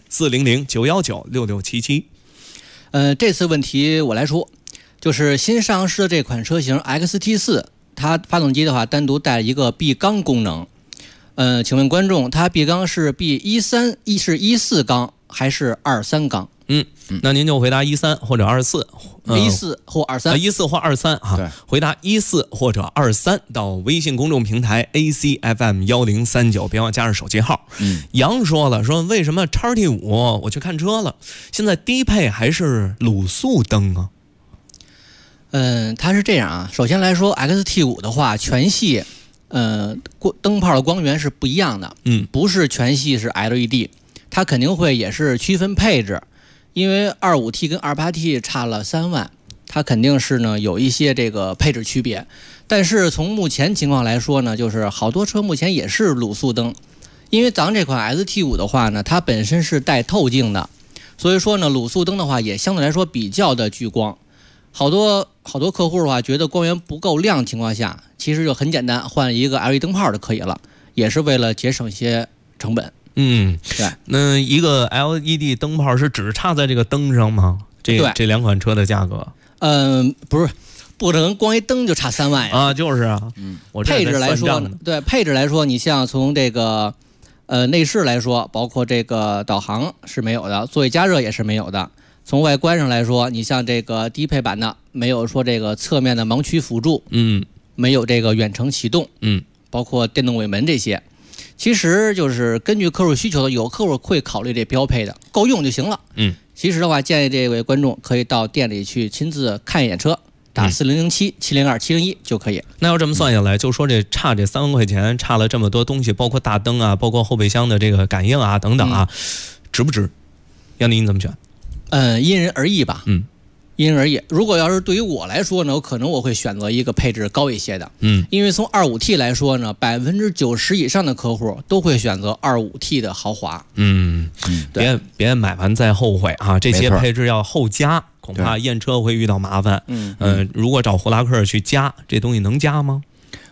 400-919-6677。 这次问题我来说，就是新上市的这款车型 XT4， 它发动机的话单独带一个闭缸功能。请问观众，它闭缸是闭13是14缸还是23缸？ 那您就回答13或者24。 14或23，14 或23啊。回答14或者23到微信公众平台 ACFM1039，别忘加上手机号。杨说了，说为什么 XT5 我去看车了，现在低配还是卤素灯啊？ 它是这样啊。首先来说 ，XT5 的话，全系灯泡的光源是不一样的，不是全系是 LED， 它肯定会也是区分配置。因为 25T 跟 28T 差了3万，它肯定是呢有一些这个配置区别。但是从目前情况来说呢，就是好多车目前也是卤素灯，因为咱这款 ST5 的话呢，它本身是带透镜的，所以说呢卤素灯的话也相对来说比较的聚光。好多客户的话觉得光源不够亮情况下，其实就很简单，换一个 LED 灯泡就可以了，也是为了节省一些成本。 对。那一个 LED 灯泡是只插在这个灯上吗？这两款车的价格？ 不是，不能光一灯就差3万呀。 就是啊。 配置来说呢，对配置来说，你像从这个内饰来说，包括这个导航是没有的，座椅加热也是没有的。从外观上来说，你像这个低配版的没有说这个侧面的盲区辅助，没有这个远程启动，包括电动尾门这些。其实就是根据客户需求的，有客户会考虑这标配的，够用就行了。其实的话，建议这位观众可以到店里去亲自看一眼车，打4007-702-701就可以。 那要这么算下来，就说这差这3万块钱，差了这么多东西，包括大灯啊，包括后备箱的这个感应啊等等啊，值不值？杨宁你怎么选？ 因人而异吧。因人而异。如果要是对于我来说呢，可能我会选择一个配置高一些的。因为从 25T 来说呢，90%以上的客户都会选择 25T 的豪华。 别买完再后悔啊！这些配置要后加，恐怕验车会遇到麻烦。如果找胡拉克去加，这东西能加吗？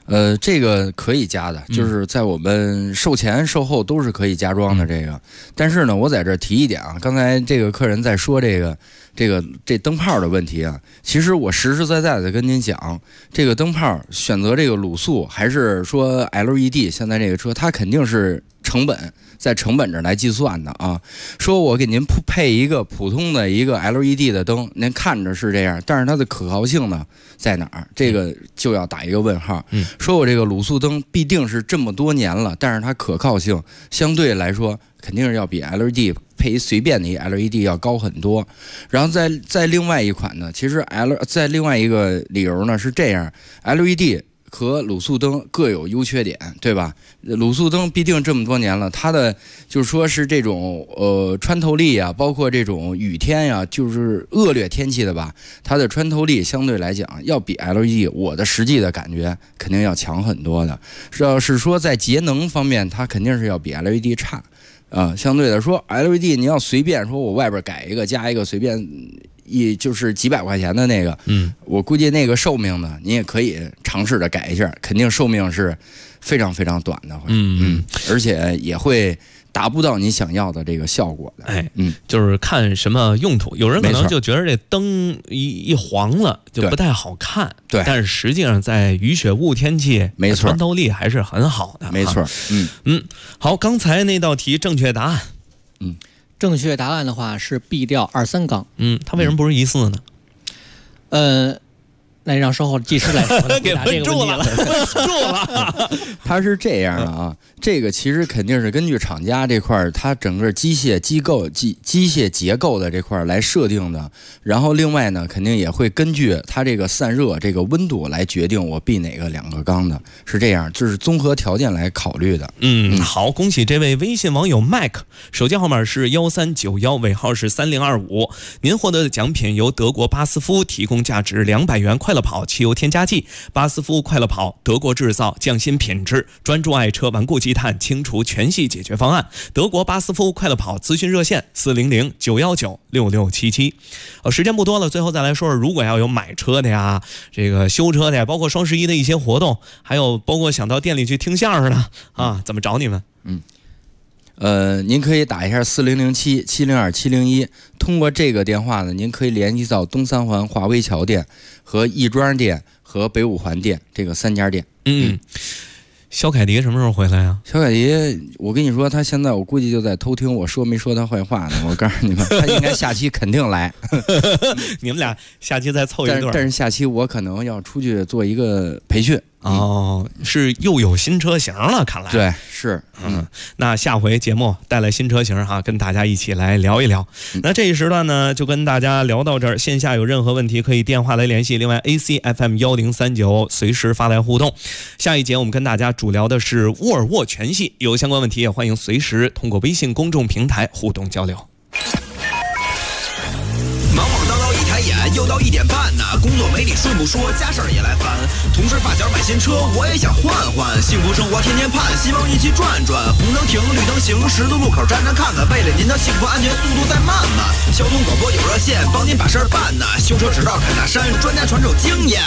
这个可以加的，就是在我们售前售后都是可以加装的这个。但是呢，我在这提一点啊，刚才这个客人在说这灯泡的问题啊，其实我实实在在的跟您讲，这个灯泡选择这个卤素还是说 LED， 现在这个车它肯定是成本。在成本这来计算的啊，说我给您配一个普通的一个 LED 的灯，您看着是这样，但是它的可靠性呢在哪儿？这个就要打一个问号。说我这个卤素灯必定是这么多年了，但是它可靠性相对来说肯定是要比 LED 配随便的一 LED 要高很多。然后在另外一款呢，其实在另外一个理由呢是这样 ，LED。和卤素灯各有优缺点，对吧？卤素灯毕竟这么多年了，它的就是说是这种穿透力啊，包括这种雨天呀，就是恶劣天气的吧，它的穿透力相对来讲要比 LED 我的实际的感觉肯定要强很多的。要是说在节能方面，它肯定是要比 LED 差。相对的说 ，LED 你要随便说我外边改一个加一个，随便就是几百块钱的那个，我估计那个寿命呢，你也可以尝试着改一下，肯定寿命是非常非常短的，而且也会达不到你想要的这个效果的。 就是看什么用途，有人可能就觉得这灯一黄了就不太好看， 对， 但是实际上在雨雪雾天气， 没错， 穿透力还是很好的， 没错。 好，刚才那道题正确答案， 正确答案的话是 B 调23缸。 它为什么不是14呢？ 那让稍后技师来说给问住了，问住了。 它是这样的啊，这个其实肯定是根据厂家这块它整个机械结构的这块来设定的。然后另外呢，肯定也会根据它这个散热这个温度来决定我闭哪个2个缸的，是这样，就是综合条件来考虑的。 好，恭喜这位微信网友 Mike， 手机号码是1391，尾号是3025。您获得的奖品由德国巴斯夫提供价值200元快乐跑汽油添加剂。巴斯夫快乐跑，德国制造，匠心品质，专注爱车顽固积碳，清除全系解决方案。德国巴斯夫快乐跑咨询热线400-919-6677。时间不多了，最后再来说说，如果要有买车的呀，这个修车的呀，包括双11的一些活动，还有包括想到店里去听相声的啊，怎么找你们？ 您可以打一下4007-702-701，通过这个电话呢，您可以联系到东三环华威桥店和亦庄店和北五环店这个3家店。 肖凯迪什么时候回来呀？ 肖凯迪，我跟你说，他现在我估计就在偷听我说没说他坏话呢。我告诉你们，他应该下期肯定来。 你们俩下期再凑一对。 但是下期我可能要出去做一个培训。 是又有新车型了，看来。 对，是。 那下回节目带来新车型哈，跟大家一起来聊一聊。那这一时段呢，就跟大家聊到这儿。线下有任何问题可以电话来联系，另外 ACFM 1039随时发来互动。下一节我们跟大家主聊的是沃尔沃全系，有相关问题也欢迎随时通过微信公众平台互动交流。 又到1点半呢，工作没你顺不说，家事儿也来烦。同事发小买新车，我也想换换。幸福生活天天盼，希望一起转转。红灯停，绿灯行，十字路口站站看看，为了您的幸福安全，速度再慢慢。交通广播有热线，帮您把事儿办呢。修车只道砍大山，专家传授经验。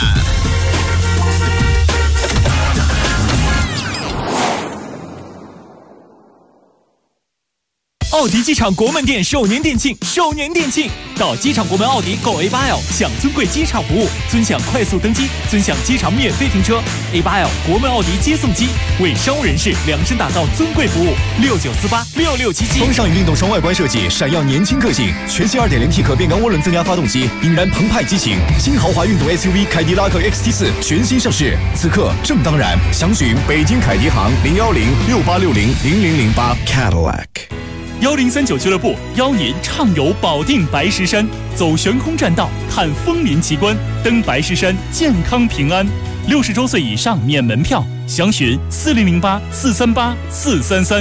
奥迪机场国门店首年店庆，到机场国门奥迪购 A8L， 享尊贵机场服务，尊享快速登机，尊享机场免费停车。A8L 国门奥迪接送机，为商务人士量身打造尊贵服务。69486677。 风尚与运动双外观设计，闪耀年轻个性。全新 2.0T 可变缸涡轮增压发动机，引燃澎湃激情。新豪华运动 SUV 凯迪拉克 XT4 全新上市，此刻正当然。详询北京凯迪行01068600008 Cadillac。 1039俱乐部邀您畅游保定白石山，走悬空栈道，看枫林奇观，登白石山，健康平安。60周岁以上免门票，详询4008-438-433。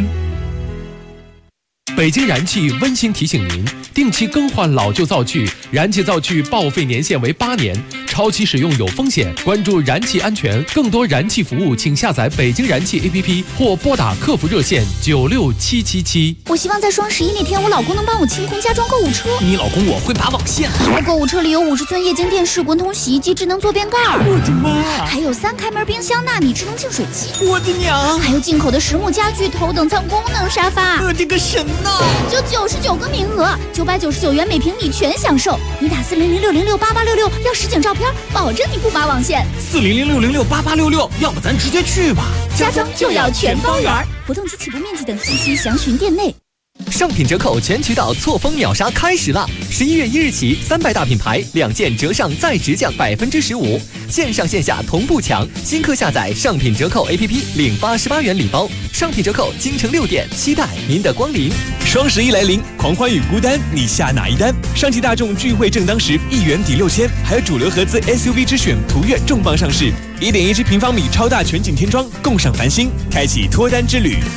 北京燃气温馨提醒您，定期更换老旧灶具，燃气灶具报废年限为8年， 超期使用有风险，关注燃气安全。更多燃气服务，请下载北京燃气 APP 或拨打客服热线96777。 我希望在双11那天，我老公能帮我清空家装购物车。 你老公我会拔网线。 我购物车里有50寸液晶电视、滚筒洗衣机、智能坐便盖。 我的妈！ 还有3开门冰箱、纳米智能净水器。 我的娘！ 还有进口的实木家具、头等舱功能沙发。 我的个神呐！ 就99个名额，999元每平米全享受。你打40066068866要实景照片，保证你不拔网线。 40066068866，要不咱直接去吧。 家装就要全包圆，活动及起步面积等信息详询店内。 上品折扣全渠道错峰秒杀开始了！11月1日起，300大品牌2件折上再直降15%，线上线下同步抢。新客下载上品折扣 APP 领88元礼包。上品折扣京城6店，期待您的光临。 双11来临，狂欢与孤单，你下哪一单？上汽大众聚会正当时，1元抵6000，还有主流合资 SUV 之选途岳重磅上市，1.17平方米超大全景天窗，共赏繁星，开启脱单之旅。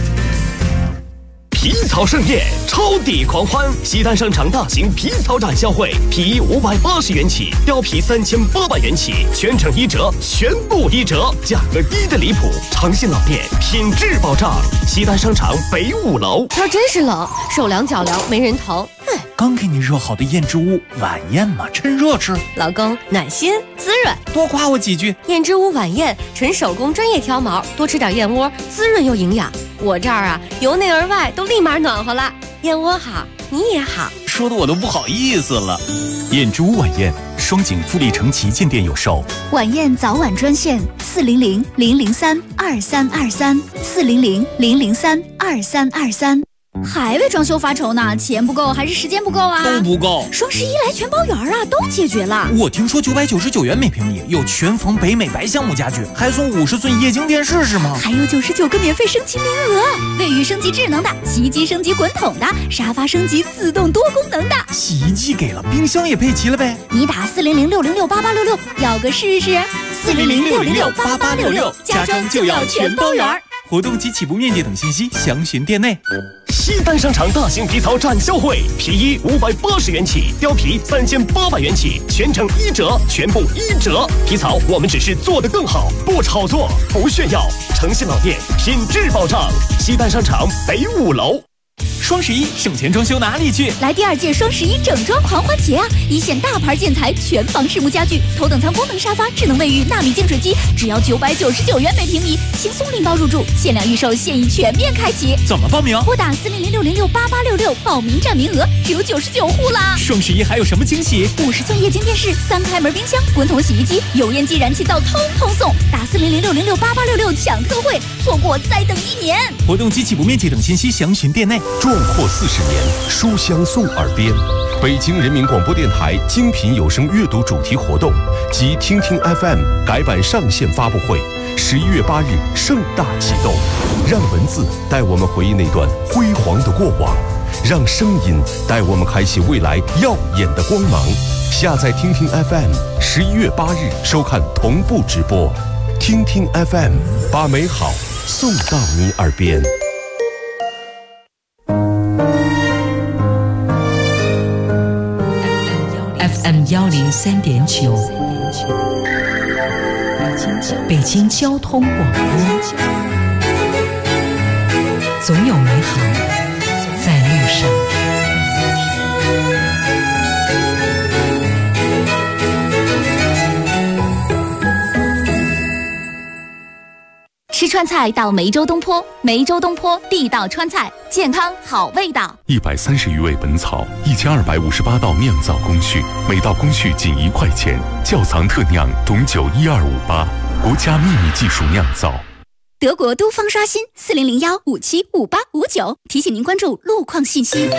皮草盛宴，超抵狂欢！西单商场大型皮草展销会，皮衣580元起，貂皮3800元起，全程1折，全部1折，价格低的离谱。诚信老店，品质保障。西单商场北5楼。 天真是冷，手凉脚凉没人疼。 刚给你热好的燕之屋晚宴嘛，趁热吃。 老公暖心滋润， 多夸我几句。 燕之屋晚宴，纯手工专业挑毛，多吃点燕窝，滋润又营养。我这儿啊，由内而外都立马暖和了。燕窝好，你也好， 说的我都不好意思了。燕之屋晚宴，双井富力城旗舰店有售。 晚宴早晚专线400-003-2323，400-003-2323。还为装修发愁呢？钱不够还是时间不够啊？ 都不够。 双11来全包圆啊，都解决了。 我听说999元每平米有全缝北美白橡木家具，还送50寸液晶电视是吗？ 还有99个免费升级名额，卫浴升级智能的，洗衣机升级滚筒的，沙发升级自动多功能的。 洗衣机给了，冰箱也配齐了呗。 你打400-606-8866，要个试试。 400-606-8866，家装就要全包圆。活动及起步面积等信息详询店内。 西单商场大型皮草展销会，皮衣580元起，貂皮3800元起，全程1折，全部1折。皮草我们只是做得更好，不炒作，不炫耀。诚信老店，品质保障。西单商场北5楼。 双11省钱装修哪里去？ 来第2届双11整装狂欢节啊！一线大牌建材，全房实木家具，头等舱功能沙发，智能卫浴，纳米净水机，只要999元每平米，轻松拎包入住，限量预售，现已全面开启。 怎么报名？ 拨打400-606-8866，报名占名额只有99户啦！ 双11还有什么惊喜 ？50寸液晶电视，3开门冰箱，滚筒洗衣机，油烟机、燃气灶通通送。打400-606-8866抢特惠，错过再等1年。 活动及起步面积等信息详询店内。 壮阔40年，书香送耳边。北京人民广播电台精品有声阅读主题活动及听听 FM 改版上线发布会，11月8日盛大启动。让文字带我们回忆那段辉煌的过往，让声音带我们开启未来耀眼的光芒。下载听听 FM，11月8日收看同步直播。听听 FM， 把美好送到你耳边。 FM103.9，北京交通广播，总有美好在路上。 吃川菜到梅州东坡，梅州东坡地道川菜，健康好味道。 130余味本草，1258道酿造工序，每道工序仅1块钱，窖藏特酿董酒12588，国家秘密技术酿造。 德国都方刷新400-575859，提醒您关注路况信息。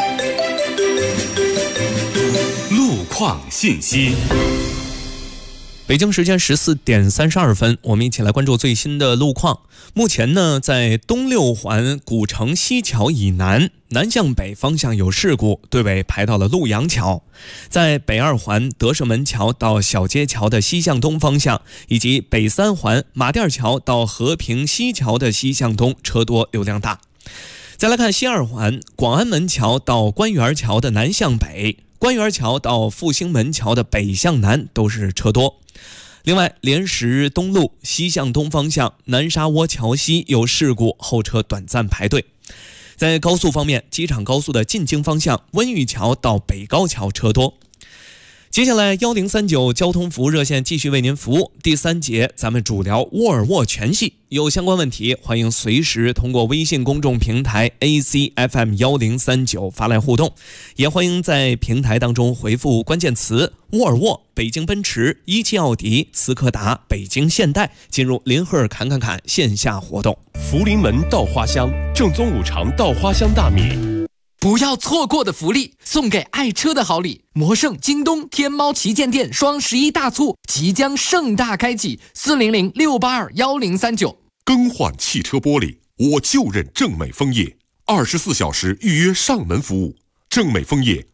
路况信息。 北京时间14点32分，我们一起来关注最新的路况。目前呢，在东六环古城西桥以南，南向北方向有事故，队尾排到了陆阳桥。在北二环德胜门桥到小街桥的西向东方向，以及北三环马甸桥到和平西桥的西向东，车多流量大。再来看西二环广安门桥到官园桥的南向北， 官园桥到复兴门桥的北向南都是车多。另外，莲石东路西向东方向南沙窝桥西有事故，后车短暂排队。在高速方面，机场高速的进京方向温榆桥到北高桥车多。接下来1039交通服务热线继续为您服务。第3节咱们主聊沃尔沃全系，有相关问题欢迎随时通过微信公众平台 ACFM1039 发来互动，也欢迎在平台当中回复关键词沃尔沃、北京奔驰、17奥迪、斯柯达、北京现代，进入林赫侃线下活动。 福临门稻花香，正宗5常稻花香大米。 不要错过的福利，送给爱车的好礼！魔圣、京东、天猫旗舰店双11大促即将盛大开启，400-682-1039。 更换汽车玻璃，我就认正美枫叶，24小时预约上门服务。正美枫叶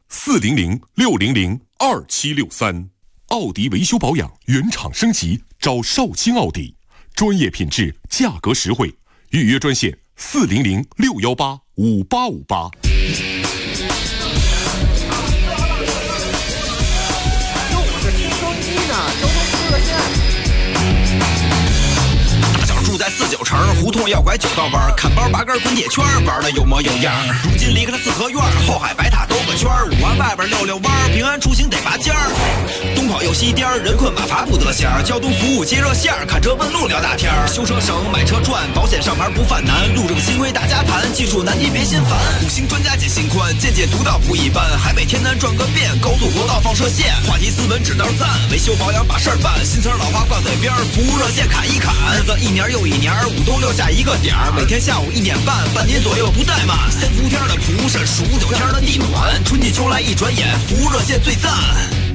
400-600-2763。奥迪维修保养原厂升级，找少卿奥迪，专业品质，价格实惠。预约专线400-618-5858。 住在49城，胡同要拐9道弯，看包拔根滚铁圈，玩的有模有样。如今离开了四合院，后海白塔兜个圈，5环外边溜溜弯，平安出行得拔尖儿。东跑又西颠，人困马乏不得闲。交通服务接热线，看车问路聊大天。修车省，买车赚，保险上牌不犯难。路正新规大家谈，技术难题别心烦。5星专家解心宽，见解独到不一般。海北天南转个遍，高速国道放射线。话题斯文指道赞，维修保养把事儿办。新词老话挂嘴边，服务热线侃一侃。日子一年又一年，5冬6夏一个点儿，每天下午1点半，半年左右不怠慢。3伏天的蒲扇，15、9天的地暖，春季秋来一转眼，服务热线最赞。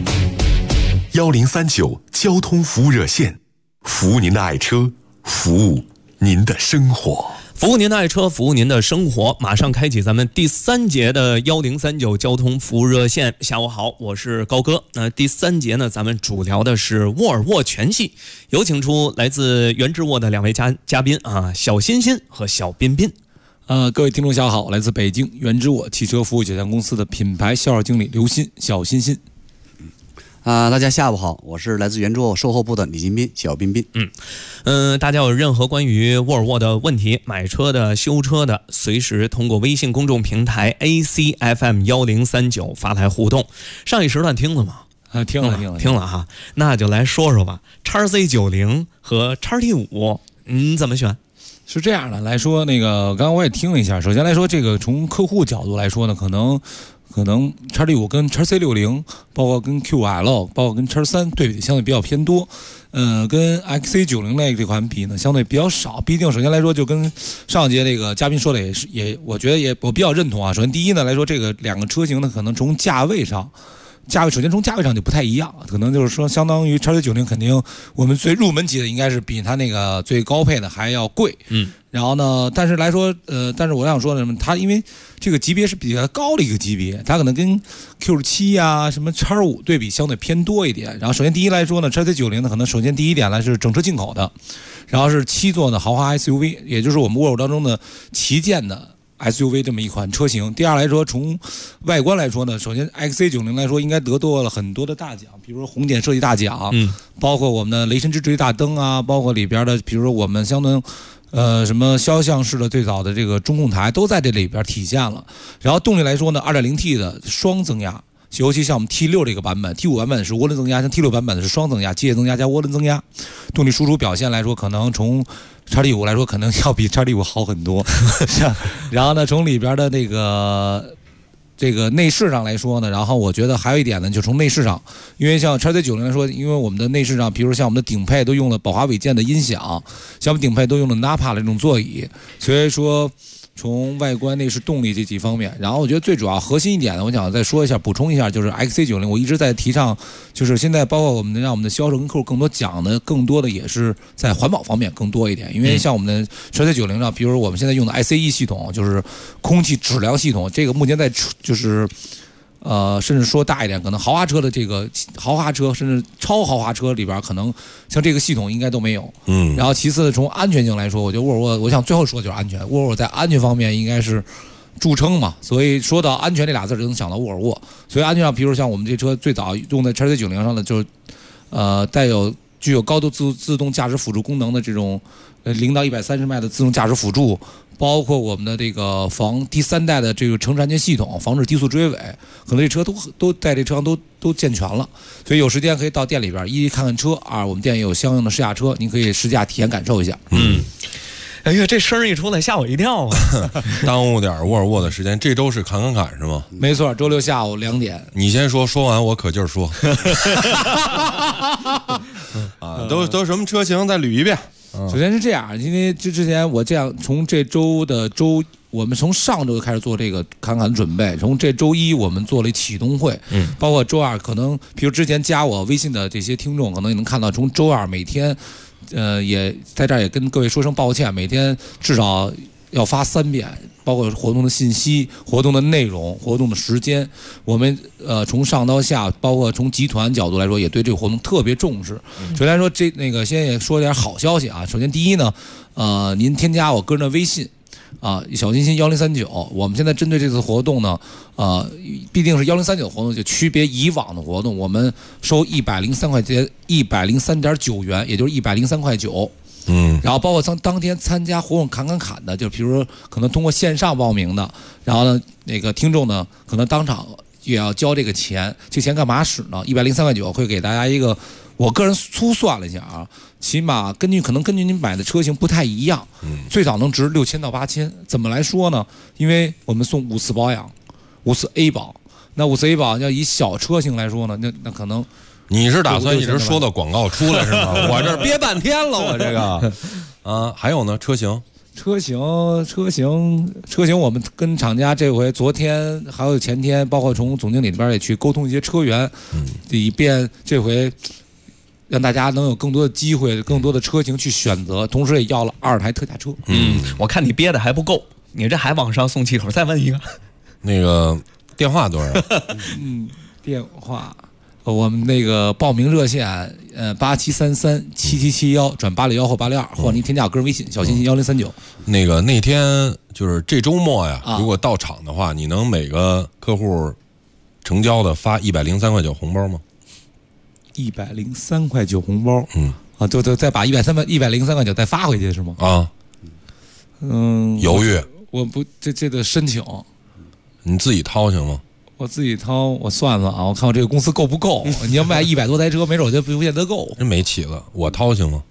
1039交通服务热线，服务您的爱车，服务您的生活。 服务您的爱车，服务您的生活。马上开启咱们第3节的1039交通服务热线。下午好，我是高哥。那第3节呢，咱们主聊的是沃尔沃全系，有请出来自原之沃的2位嘉宾啊，小欣欣和小彬彬。 各位听众下午好，我来自北京原之沃汽车服务有限公司的品牌销售经理刘鑫，小欣欣。 大家下午好，我是来自原之沃售后部的李金斌，小彬彬。 大家有任何关于沃尔沃的问题，买车的、修车的，随时通过微信公众平台 ACFM1039 发来互动。上一时段听了吗？ 听了哈，那就来说说吧。XC90和XT5，怎么选？ 是这样的来说，刚刚我也听了一下。首先来说，这个从客户角度来说呢，可能 XT5 跟 XC60， 包括跟 QL， 包括跟 X3 对比的相对比较偏多。跟 XC90 这款比呢，相对比较少。毕竟首先来说，就跟上节这个嘉宾说的我觉得我比较认同啊。首先第一呢来说，这个2个车型呢，可能从价位上首先从价位上就不太一样，可能就是说相当于 XC90 肯定我们最入门级的应该是比它那个最高配的还要贵。然后呢，但是来说，但是我想说呢，它因为这个级别是比较高的一个级别，它可能跟 Q7 呀、什么 X5 对比相对偏多一点。然后首先第一来说呢 ，XC90 呢，可能首先第一点呢是整车进口的，然后是7座的豪华 SUV， 也就是我们沃尔沃当中的旗舰的 SUV 这么一款车型。第二来说，从外观来说呢，首先 XC90 来说应该得到了很多的大奖，比如说红点设计大奖，包括我们的雷神之锤大灯啊，包括里边的比如说我们相当什么肖像式的最早的这个中控台都在这里边体现了。然后动力来说呢 2.0T 的双增压，尤其像我们 T6 这个版本， T5 版本是涡轮增压，像 T6 版本的是双增压，机械增压加涡轮增压。动力输出表现来说，可能从 XT5 来说可能要比 XT5 好很多。然后呢，从里边的这个内饰上来说呢，然后我觉得还有一点呢，就从内饰上，因为像 XC90 来说，因为我们的内饰上，比如像我们的顶配都用了宝华韦健的音响，像我们顶配都用了 Napa 的这种座椅，所以说从外观、内饰、动力这几方面，然后我觉得最主要核心一点呢，我想再说一下、补充一下，就是 XC90， 我一直在提倡，就是现在包括我们让我们的销售跟客户更多讲的，更多的也是在环保方面更多一点，因为像我们的 XC90 上，比如我们现在用的 ICE 系统，就是空气质量系统，这个目前在就是甚至说大一点，可能豪华车的这个豪华车，甚至超豪华车里边，可能像这个系统应该都没有。然后其次从安全性来说，我觉得沃尔沃，我想最后说就是安全。沃尔沃在安全方面应该是著称嘛，所以说到安全这俩字就能想到沃尔沃。所以安全上，比如像我们这车最早用在 XC90上的，就是具有高度自动驾驶辅助功能的这种0到130迈的自动驾驶辅助，包括我们的这个第3代的这个城市安全系统，防止低速追尾，可能这车都在这车上都健全了。所以有时间可以到店里边一看看车啊，我们店也有相应的试驾车，您可以试驾体验感受一下。 哎呀，这声儿一出来吓我一跳啊！ 耽误点沃尔沃的时间，这周是侃是吗？ 没错，周六下午2点。 你先说完我可劲儿说。啊，都什么车型？再捋一遍。 首先是这样，因为之前我这样从这周的我们从上周就开始做这个侃的准备，从这周一我们做了启动会，包括周二可能，比如之前加我微信的这些听众，可能也能看到，从周二每天。也在这儿也跟各位说声抱歉，每天至少要发3遍，包括活动的信息、活动的内容、活动的时间。我们从上到下，包括从集团角度来说，也对这个活动特别重视。首先说先也说点好消息啊。首先第一呢，您添加我个人的微信。小欣欣1039，我们现在针对这次活动呢，必定是1039活动，就区别以往的活动，我们收103块钱，103.9元，也就是103块9。然后包括当天参加活动侃的，就比如说可能通过线上报名的，然后呢，那个听众呢，可能当场也要交这个钱，这钱干嘛使呢？103块9会给大家一个。我个人粗算了一下啊，起码根据您买的车型不太一样，最少能值6000到8000。怎么来说呢？因为我们送5次保养，5次 A 保。那5次 A 保要以小车型来说呢，那可能你是打算一直说到广告出来是吗？我这憋半天了，我这个还有呢，车型，我们跟厂家这回昨天还有前天，包括从总经理那边也去沟通一些车源，以便这回。让大家能有更多的机会，更多的车型去选择，同时也要了2台特价车。 我看你憋的还不够，你这还往上送气口，再问一个， 那个电话多少？ 电话，我们那个报名热线87337771转861或862，或者您添加我个人微信小欣欣1039。 那天就是这周末呀，如果到场的话，你能每个客户成交的发103块9红包吗 ？103块9红包，就再把103块9再发回去是吗？ 犹豫， 我不这得申请， 你自己掏行吗？ 我自己掏，我算算啊，我看我这个公司够不够？你要卖100多台车，没准就不见得够。 真没起了，我掏行吗？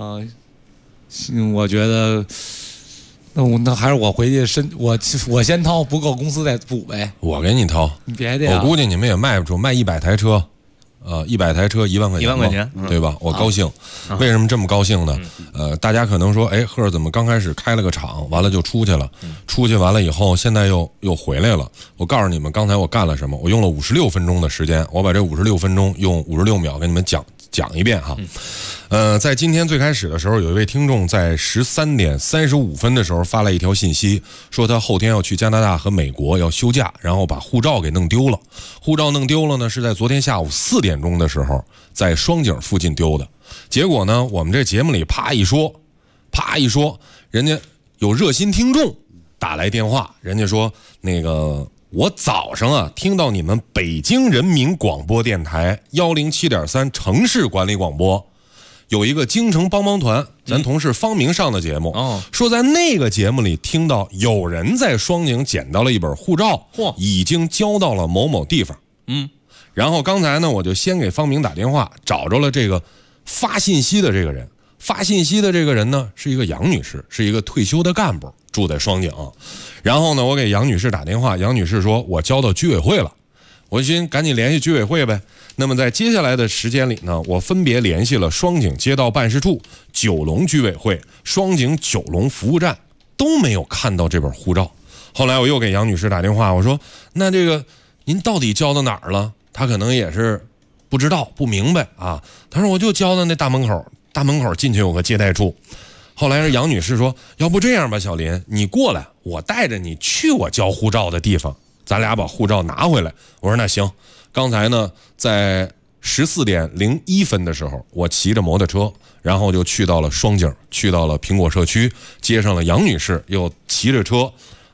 我觉得，那还是我回去我先掏，不够公司再补呗。 我给你掏， 你别这样。 我估计你们也卖不出，卖100台车。100台车1万块钱，1 万块钱， 对吧？我高兴。为什么这么高兴呢？大家可能说，哎，赫怎么刚开始开了个厂，完了就出去了，出去完了以后，现在又回来了。我告诉你们，刚才我干了什么？我用了56分钟的时间，我把这56分钟用56秒给你们讲一遍哈。在今天最开始的时候，有一位听众在13点35分的时候发来一条信息，说他后天要去加拿大和美国要休假，然后把护照给弄丢了。护照弄丢了呢，是在昨天下午4点钟的时候，在双井附近丢的。结果呢，我们这节目里啪一说，人家有热心听众打来电话，人家说那个我早上啊听到你们北京人民广播电台107.3城市管理广播有一个京城帮帮团，咱同事方明上的节目，说在那个节目里听到有人在双井捡到了一本护照，已经交到了某某地方。然后刚才呢，我就先给方明打电话，找着了这个发信息的这个人。发信息的这个人呢，是一个杨女士，是一个退休的干部，住在双井。然后呢，我给杨女士打电话，杨女士说我交到居委会了。我寻赶紧联系居委会呗。那么在接下来的时间里呢，我分别联系了双井街道办事处、九龙居委会、双井九龙服务站，都没有看到这本护照。后来我又给杨女士打电话，我说那这个您到底交到哪儿了？她可能也是不知道不明白啊。她说我就交到那大门口进去有个接待处。后来是杨女士说，要不这样吧，小林你过来，我带着你去我交护照的地方，咱俩把护照拿回来。我说那行。刚才呢在14点01分的时候，我骑着摩托车，然后就去到了双井，去到了苹果社区，接上了杨女士，又骑着车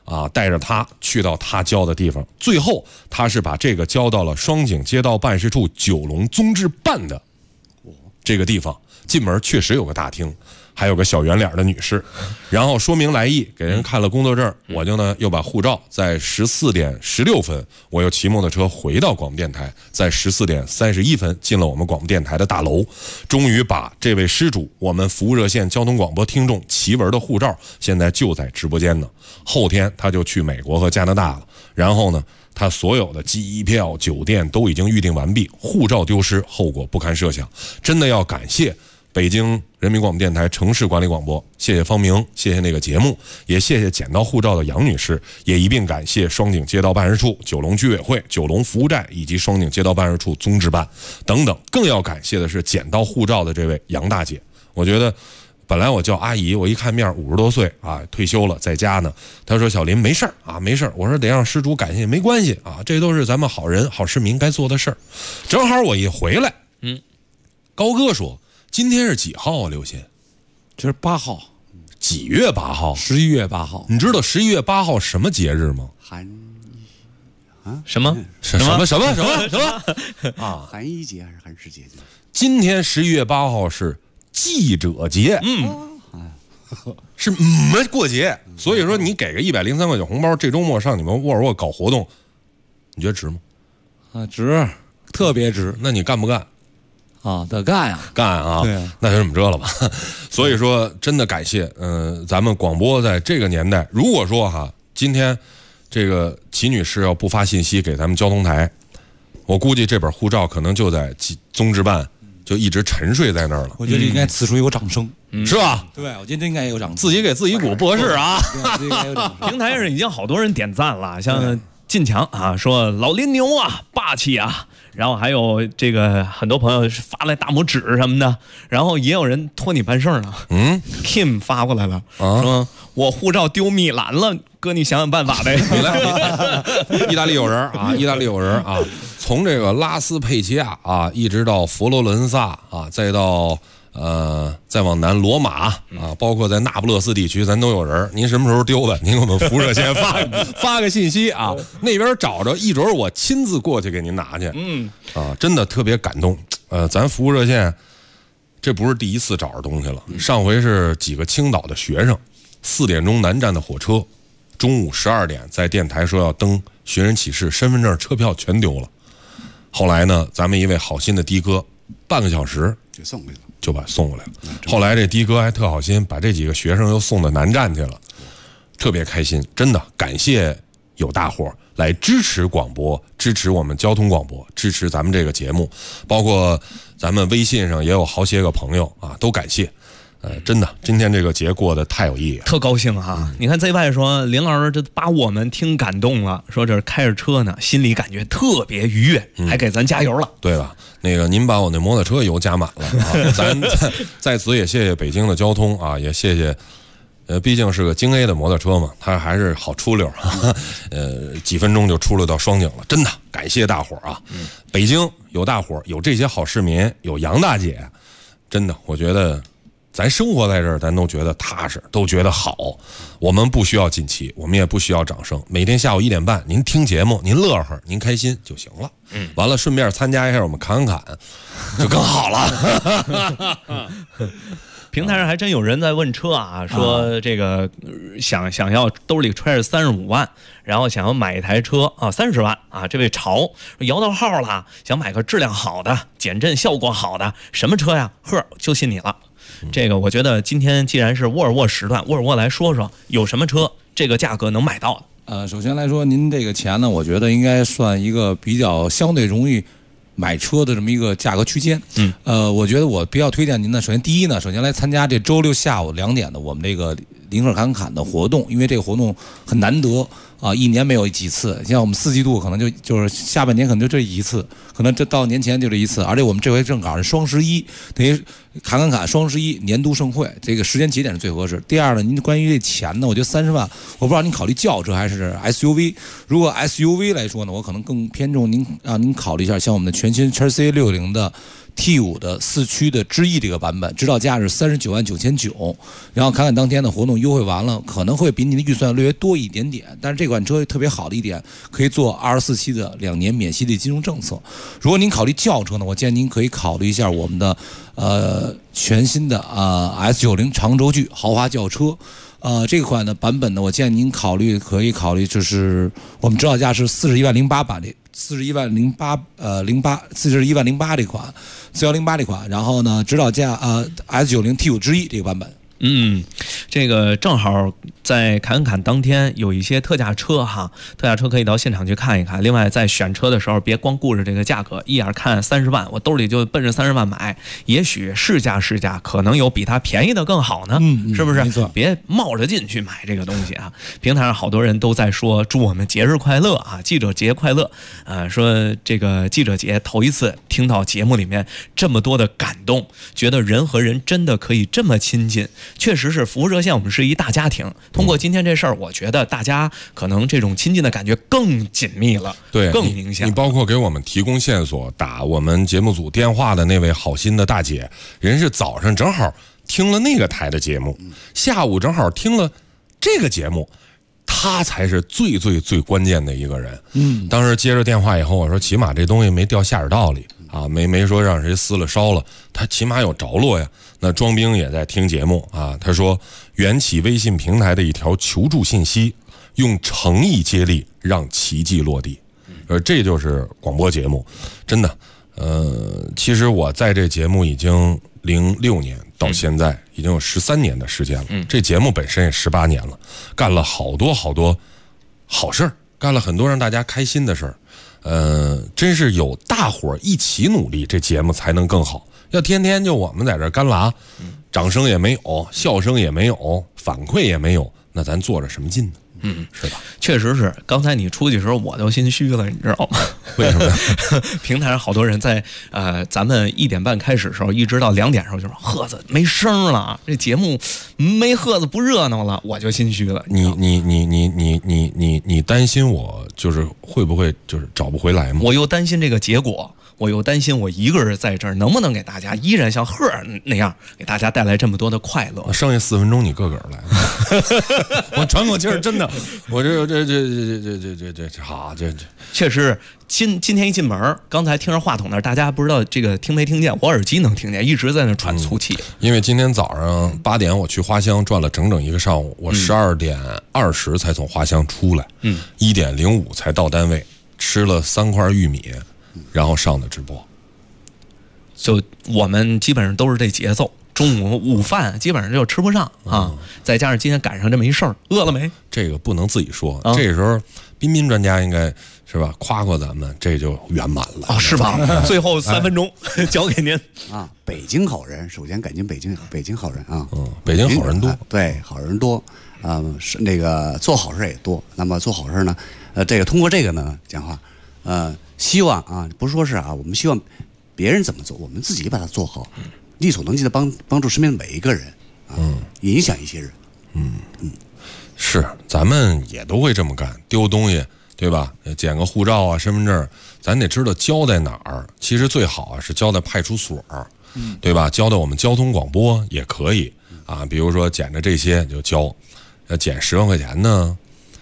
啊，带着他去到他交的地方，最后他是把这个交到了双井街道办事处九龙综治办的这个地方。进门确实有个大厅，还有个小圆脸的女士，然后说明来意，给人看了工作证，我就呢又把护照在14点16分，我又骑摩托车回到广播电台，在14点31分进了我们广播电台的大楼，终于把这位失主，我们服务热线交通广播听众齐文的护照，现在就在直播间呢。后天他就去美国和加拿大了，然后呢，他所有的机票、酒店都已经预订完毕，护照丢失，后果不堪设想。真的要感谢北京人民广播电台城市管理广播，谢谢方明，谢谢那个节目，也谢谢捡到护照的杨女士，也一并感谢双井街道办事处、九龙居委会、九龙服务站以及双井街道办事处综治办等等。更要感谢的是捡到护照的这位杨大姐，我觉得本来我叫阿姨，我一看面50多岁啊，退休了，在家呢。她说小林没事啊，没事。我说得让失主感谢，没关系啊，这都是咱们好人好市民该做的事儿。正好我一回来，高哥说今天是几号啊？刘鑫， 这是8号， 几月8号 ？11月8号。 你知道11月8号什么节日吗？ 什么啊？寒衣节还是寒食节？ 今天11月8号是记者节，是们过节，所以说你给个103块钱红包，这周末上你们沃尔沃搞活动，你觉得值吗？ 啊，值，特别值。 那你干不干？ 啊，得干呀， 干啊！ 对啊， 那就这么着了吧。所以说，真的感谢，咱们广播在这个年代，如果说哈，今天这个齐女士要不发信息给咱们交通台，我估计这本护照可能就在综治办就一直沉睡在那儿了。 我觉得应该此处有掌声， 是吧？ 对，我觉得应该有掌声。 自己给自己鼓不合适啊！ 平台上已经好多人点赞了，像进强啊说老林牛啊，霸气啊。然后还有这个很多朋友发来大拇指什么的，然后也有人托你办事儿呢。Kim 发过来了，说我护照丢米兰了，哥你想想办法呗。 意大利有人啊，从这个拉斯佩齐亚啊，一直到佛罗伦萨啊，再到再往南罗马啊，包括在那不勒斯地区，咱都有人。您什么时候丢的？您给我们服务热线发个信息啊，那边找着，一准我亲自过去给您拿去。真的特别感动。咱服务热线这不是第一次找着东西了，上回是几个青岛的学生，4点钟南站的火车，中午12点在电台说要登寻人启事，身份证、车票全丢了。后来呢，咱们一位好心的的哥，半个小时就送回来了。 就把送过来了。后来这的哥还特好心，把这几个学生又送到南站去了，特别开心。真的感谢有大伙来支持广播，支持我们交通广播，支持咱们这个节目，包括咱们微信上也有好些个朋友啊，都感谢。真的，今天这个节过得太有意义了， 特高兴啊！你看 ZY 说林老师这把我们听感动了，说这是开着车呢，心里感觉特别愉悦，还给咱加油了。 对了，那个您把我那摩托车油加满了啊！咱在此也谢谢北京的交通啊，也谢谢。毕竟是个京 A 的摩托车嘛，它还是好出溜，几分钟就出溜到双井了，真的感谢大伙啊！北京有大伙，有这些好市民，有杨大姐，真的，我觉得咱生活在这儿，咱都觉得踏实，都觉得好。我们不需要锦旗，我们也不需要掌声。每天下午1点半，您听节目，您乐呵，您开心就行了。完了，顺便参加一下我们侃侃，就更好了。 平台上还真有人在问车啊，说这个想要兜里揣着35万，然后想要买一台车啊，30万啊。这位潮摇到号了，想买个质量好的、减震效果好的，什么车呀？呵，就信你了。这个我觉得今天既然是沃尔沃时段，沃尔沃来说说有什么车这个价格能买到的。 首先来说，您这个钱呢，我觉得应该算一个比较相对容易买车的这么一个价格区间。我觉得我比较推荐您呢，首先来参加这周6下午2点的我们这个林克侃侃的活动，因为这个活动很难得啊，一年没有几次。像我们4季度可能就是下半年可能就这一次，可能这到年前就这一次，而且我们这回正好是双11，等于侃双11年度盛会，这个时间节点是最合适。第二呢，您关于这钱呢，我觉得30万，我不知道您考虑轿车还是 SUV。如果 SUV 来说呢，我可能更偏重您考虑一下，像我们的全新叉 C60的 T5的4驱的之翼这个版本，指导价是39.999万。然后侃当天的活动优惠完了，可能会比您的预算略微多一点点，但是这款车特别好的一点，可以做24期的2年免息的金融政策。如果您考虑轿车呢，我建议您可以考虑一下我们的全新的S90长轴距豪华轿车。这款的版本呢，我建议您可以考虑，就是我们指导价是41.08万版的，41.08万这款，4108这款，然后呢，指导价S90 T5之翼这个版本。 这个正好在侃当天有一些特价车哈，特价车可以到现场去看一看。另外在选车的时候，别光顾着这个价格，一眼看30万，我兜里就奔着30万买，也许试驾，可能有比它便宜的更好呢，是不是？别冒着劲去买这个东西啊！平台上好多人都在说祝我们节日快乐啊，记者节快乐，说这个记者节头一次听到节目里面这么多的感动，觉得人和人真的可以这么亲近。确实是服务热线，我们是一大家庭。通过今天这事儿，我觉得大家可能这种亲近的感觉更紧密了， 对， 更明显。 你包括给我们提供线索、打我们节目组电话的那位好心的大姐，人是早上正好听了那个台的节目，下午正好听了这个节目，他才是最关键的一个人。当时接着电话以后，我说起码这东西没掉下水道里啊，没说让谁撕了烧了，他起码有着落呀。那庄兵也在听节目啊，他说缘起微信平台的一条求助信息，用诚意接力让奇迹落地。这就是广播节目，真的。其实我在这节目已经06年到现在已经有13年的时间了，这节目本身也18年了，干了好多好事儿，干了很多让大家开心的事儿。真是有大伙儿一起努力，这节目才能更好。要天天就我们在这干拉，掌声也没有，笑声也没有，反馈也没有，那咱做着什么劲呢？是吧？ 确实是。刚才你出去的时候，我都心虚了，你知道吗？ 为什么？ 平台上好多人在咱们1点半开始的时候，一直到2点的时候就说赫子没声了，这节目没赫子不热闹了，我就心虚了。 你担心我就是会不会就是找不回来吗？ 我又担心这个结果。我又担心我一个人在这儿能不能给大家依然像赫儿那样给大家带来这么多的快乐。 剩下4分钟你个个来，我喘口气儿，真的，我这好，这确实今天一进门，刚才听着话筒那儿，大家不知道这个听没听见，我耳机能听见，一直在那喘粗气。 因为今天早上8点我去花乡转了整整一个上午，我12点20才从花乡出来，1点05才到单位，吃了3块玉米。然后上的直播， 就我们基本上都是这节奏，中午午饭基本上就吃不上啊，再加上今天赶上这么一事儿，饿了没？ 这个不能自己说，这时候彬彬专家应该是吧夸夸咱们，这就圆满了是吧？最后3分钟交给您啊！北京好人，首先感谢北京好人啊， 北京好人多， 对，好人多是那个做好事也多。那么做好事呢，这个通过这个呢讲话，希望啊，不是说是啊，我们希望别人怎么做，我们自己把它做好，力所能及的帮助身边的每一个人啊，影响一些人。 是，咱们也都会这么干，丢东西对吧？捡个护照啊、身份证，咱得知道交在哪儿。其实最好啊是交在派出所，对吧？交到我们交通广播也可以啊。比如说捡着这些就交，要捡10万块钱呢。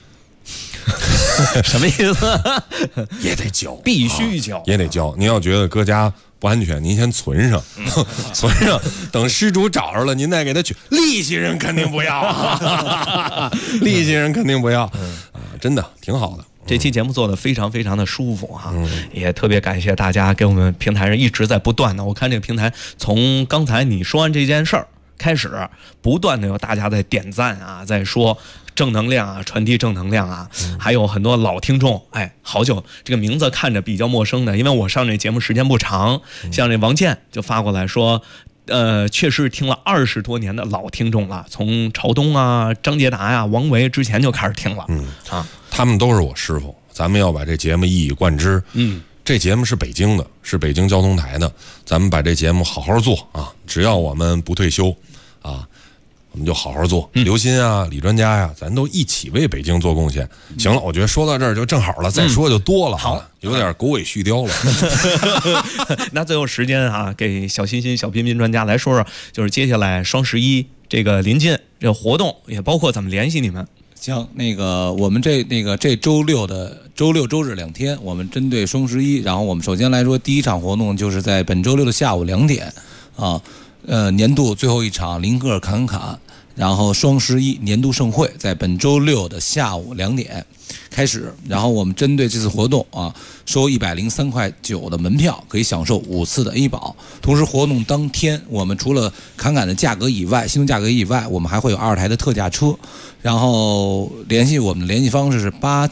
什么意思？ 也得交， 必须交， 也得交。您要觉得搁家不安全，您先存上，存上，等失主找着了，您再给他取。利息人肯定不要，利息人肯定不要，真的挺好的。 这期节目做的非常的舒服哈，也特别感谢大家给我们平台上一直在不断的，我看这个平台从刚才你说完这件事儿开始，不断的有大家在点赞啊，在说正能量啊，传递正能量啊，还有很多老听众，好久这个名字看着比较陌生的，因为我上这节目时间不长，像这王健就发过来说，确实听了20多年的老听众了，从朝东啊、张杰达呀、王维之前就开始听了， 他们都是我师傅，咱们要把这节目一以贯之， 这节目是北京的，是北京交通台的，咱们把这节目好好做啊！只要我们不退休啊，我们就好好做。刘鑫啊，李专家呀，咱都一起为北京做贡献。行了，我觉得说到这儿就正好了，再说就多了，好，有点狗尾续貂了。 那最后时间啊，给小欣欣、小彬彬专家来说说，就是接下来双11这个临近这个活动，也包括怎么联系你们。 行，我们这周六、周日2天，我们针对双11，然后我们首先来说，第一场活动就是在本周六的下午2点啊，年度最后一场林克侃侃，然后双11年度盛会在本周六的下午2点开始，然后我们针对这次活动啊，收103.9块的门票，可以享受5次的 A 保。同时，活动当天我们除了侃侃的价格以外，心动价格以外，我们还会有2台的特价车。然后联系我们的联系方式是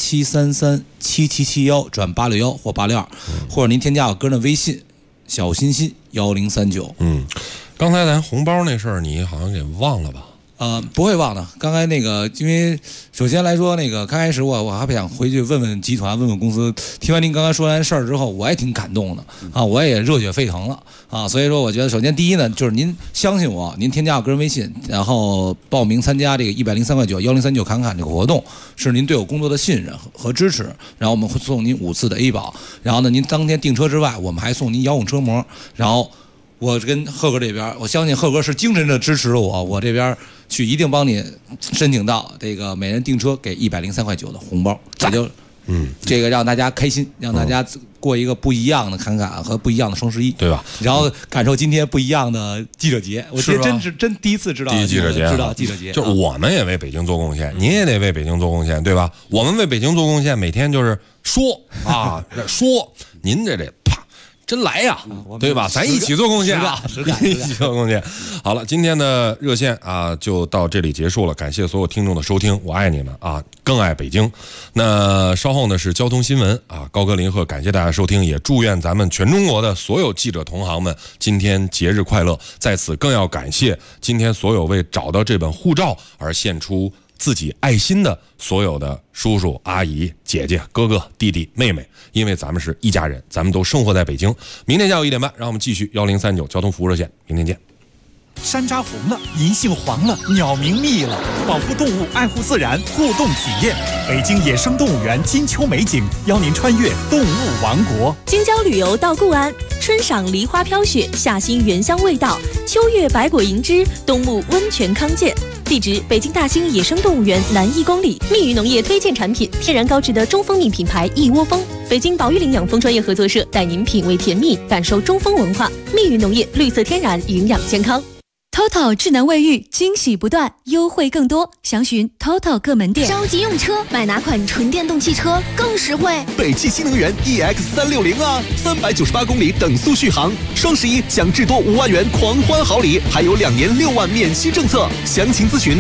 87337771转861或862，或者您添加我个人的微信小欣欣1039。 刚才咱红包那事儿，你好像给忘了吧？ 不会忘的。刚才因为首先来说，刚开始我还想回去问问集团，问问公司。听完您刚才说完事儿之后，我也挺感动的啊，我也热血沸腾了啊。所以说，我觉得首先第一呢，就是您相信我，您添加我个人微信，然后报名参加这个103.9块1039侃侃这个活动，是您对我工作的信任和支持。然后我们会送您5次的 A 保，然后呢，您当天订车之外，我们还送您遥控车模，然后。我跟贺哥这边，我相信贺哥是精神的支持了我这边去一定帮你申请到这个每人订车给103.9块的红包，也就这个让大家开心，让大家过一个不一样的侃侃和不一样的双11， 对吧？ 然后感受今天不一样的记者节，我今天真第一次知道第一记者节， 知道记者节， 就是我们也为北京做贡献，您也得为北京做贡献，对吧？我们为北京做贡献，每天就是说啊说，您这啪。真来呀，对吧？咱一起做贡献啊，一起做贡献。好了，今天的热线啊就到这里结束了，感谢所有听众的收听，我爱你们啊，更爱北京。那稍后呢是交通新闻啊，高歌林鹤，感谢大家收听，也祝愿咱们全中国的所有记者同行们今天节日快乐。在此更要感谢今天所有为找到这本护照而献出自己爱心的所有的叔叔阿姨姐姐哥哥弟弟妹妹，因为咱们是一家人，咱们都生活在北京。明天下午1点半，让我们继续1039交通服务热线，明天见。 山楂红了，银杏黄了，鸟鸣密了，保护动物，爱护自然，互动体验。北京野生动物园金秋美景，邀您穿越动物王国。 京郊旅游到固安，春赏梨花飘雪，夏欣原香味道，秋月百果银枝，冬沐温泉康健。地址：北京大兴野生动物园南1公里。蜜语农业推荐产品：天然高质的中蜂蜜品牌一窝蜂。北京宝玉领养蜂专业合作社带您品味甜蜜，感受中蜂文化。蜜语农业，绿色天然，营养健康。TOTO 智能卫浴，惊喜不断，优惠更多，详询 TOTO 各门店。 着急用车，买哪款纯电动汽车更实惠？ 北汽新能源 EX360啊，398公里等速续航，双11享至多5万元狂欢好礼，还有2年6万免息政策，详情咨询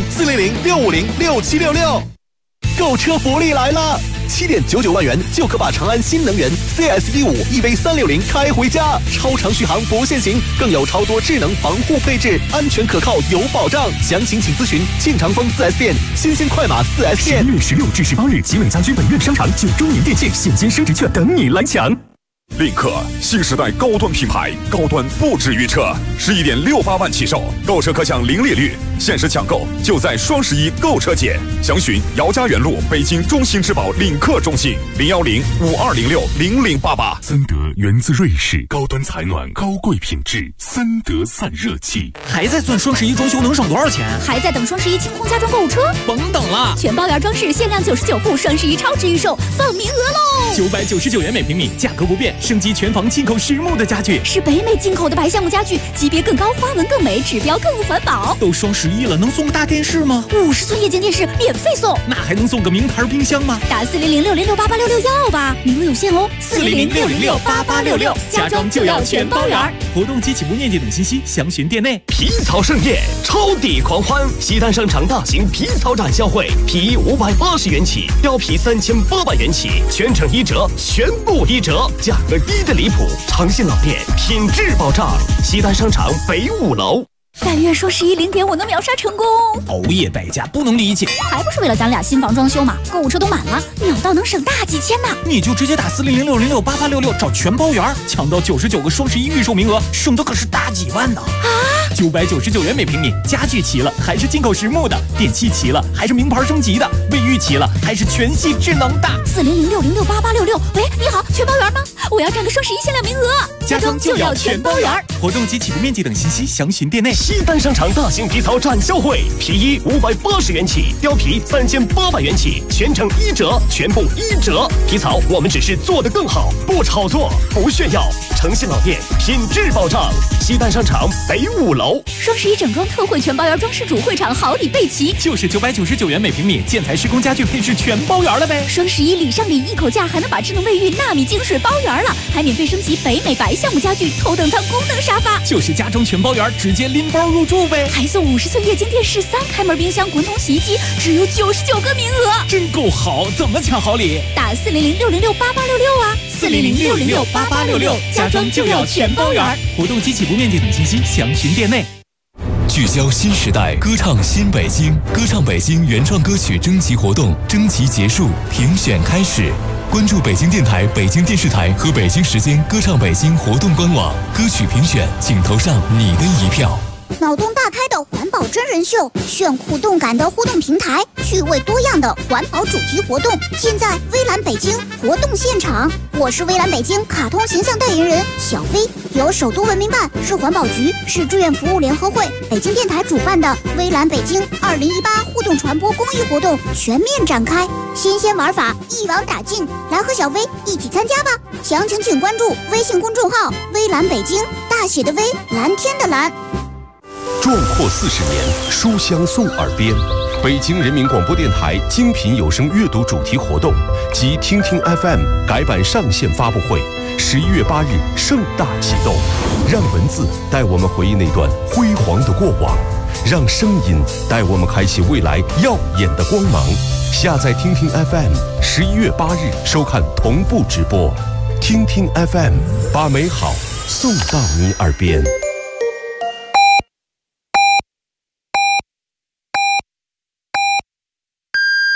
400-650-6766。购车福利来了！7.99万元就可把长安新能源 CS-V5 EV360开回家，超长续航不限行，更有超多智能防护配置，安全可靠有保障。详情请咨询庆长丰 4S 店、新兴快马 4S 店。 11月16至18日，集美家居本院商场9周年店庆现金升值券等你来抢。 领克新时代高端品牌，高端不止于车，11.68万起售，购车可享零利率，限时抢购就在双11购车节，详询姚家园路北京中兴之宝领克中心010-5206-0088。 森德源自瑞士，高端采暖，高贵品质，森德散热器。 还在算双11装修能省多少钱？ 还在等双11清空家装购物车？ 甭等了， 全包圆装饰限量99户，双11超值预售，放名额喽 ！999元每平米，价格不变。升级全房进口实木的家具， 是北美进口的白橡木家具，级别更高，花纹更美，指标更环保。 都双11了，能送个大电视吗 ？50寸液晶电视免费送。 那还能送个名牌冰箱吗？ 打400-606-8866要吧，名额有限哦。 400-606-8866，家装就要全包圆。活动及起步面积等信息，详询店内。 皮草盛宴，超抵狂欢！西单商场大型皮草展销会，皮衣580元起，貂皮3800元起，全程1折，全部1折，价格低的离谱，诚信老店，品质保障。西单商场北5楼。 但愿双110点我能秒杀成功。 熬夜败家不能理解， 还不是为了咱俩新房装修嘛？购物车都满了，秒到能省大几千呢。 你就直接打40060688866找全包圆，抢到99个双11预售名额，省的可是大几万呢。 啊 ！999元每平米，家具齐了还是进口实木的，电器齐了还是名牌升级的，卫浴齐了还是全系智能的。 40060688866，喂，你好，全包圆吗？我要占个双11限量名额。 家装就要全包圆，活动及起步面积等信息详询店内。 西单商场大型皮草展销会，皮衣580元起，貂皮3800元起，全程1折，全部1折。皮草我们只是做得更好，不炒作，不炫耀，诚信老店，品质保障。西单商场北5楼。 双11整装特惠全包圆装饰主会场好礼备齐， 就是999元每平米，建材施工家具配饰全包圆了呗。 双11礼上礼，一口价还能把智能卫浴纳米净水包圆了，还免费升级北美白项目家具头等舱功能沙发， 就是家装全包圆，直接拎包入住呗。 还送50寸液晶电视、3开门冰箱、滚筒洗衣机，只有99个名额， 真够好！怎么抢好礼？ 打40060688866啊，40060688866，家装就要全包圆。 活动及起步面积等信息详询店内。 聚焦新时代，歌唱新北京，歌唱北京原创歌曲征集活动征集结束，评选开始。关注北京电台、北京电视台和北京时间歌唱北京活动官网，歌曲评选，请投上你的一票。 脑洞大开的环保真人秀，炫酷动感的互动平台，趣味多样的环保主题活动，尽在微蓝北京活动现场。我是微蓝北京卡通形象代言人小飞，由首都文明办、市环保局、市志愿服务联合会、北京电台主办的微蓝北京2018互动传播公益活动全面展开，新鲜玩法一网打尽，来和小飞一起参加吧！详情请关注微信公众号微蓝北京，大写的微，蓝天的蓝。 壮阔40年，书香送耳边。北京人民广播电台精品有声阅读主题活动及听听 FM 改版上线发布会，11月8日盛大启动。让文字带我们回忆那段辉煌的过往，让声音带我们开启未来耀眼的光芒。下载听听 FM，11月8日收看同步直播。听听 FM， 把美好送到你耳边。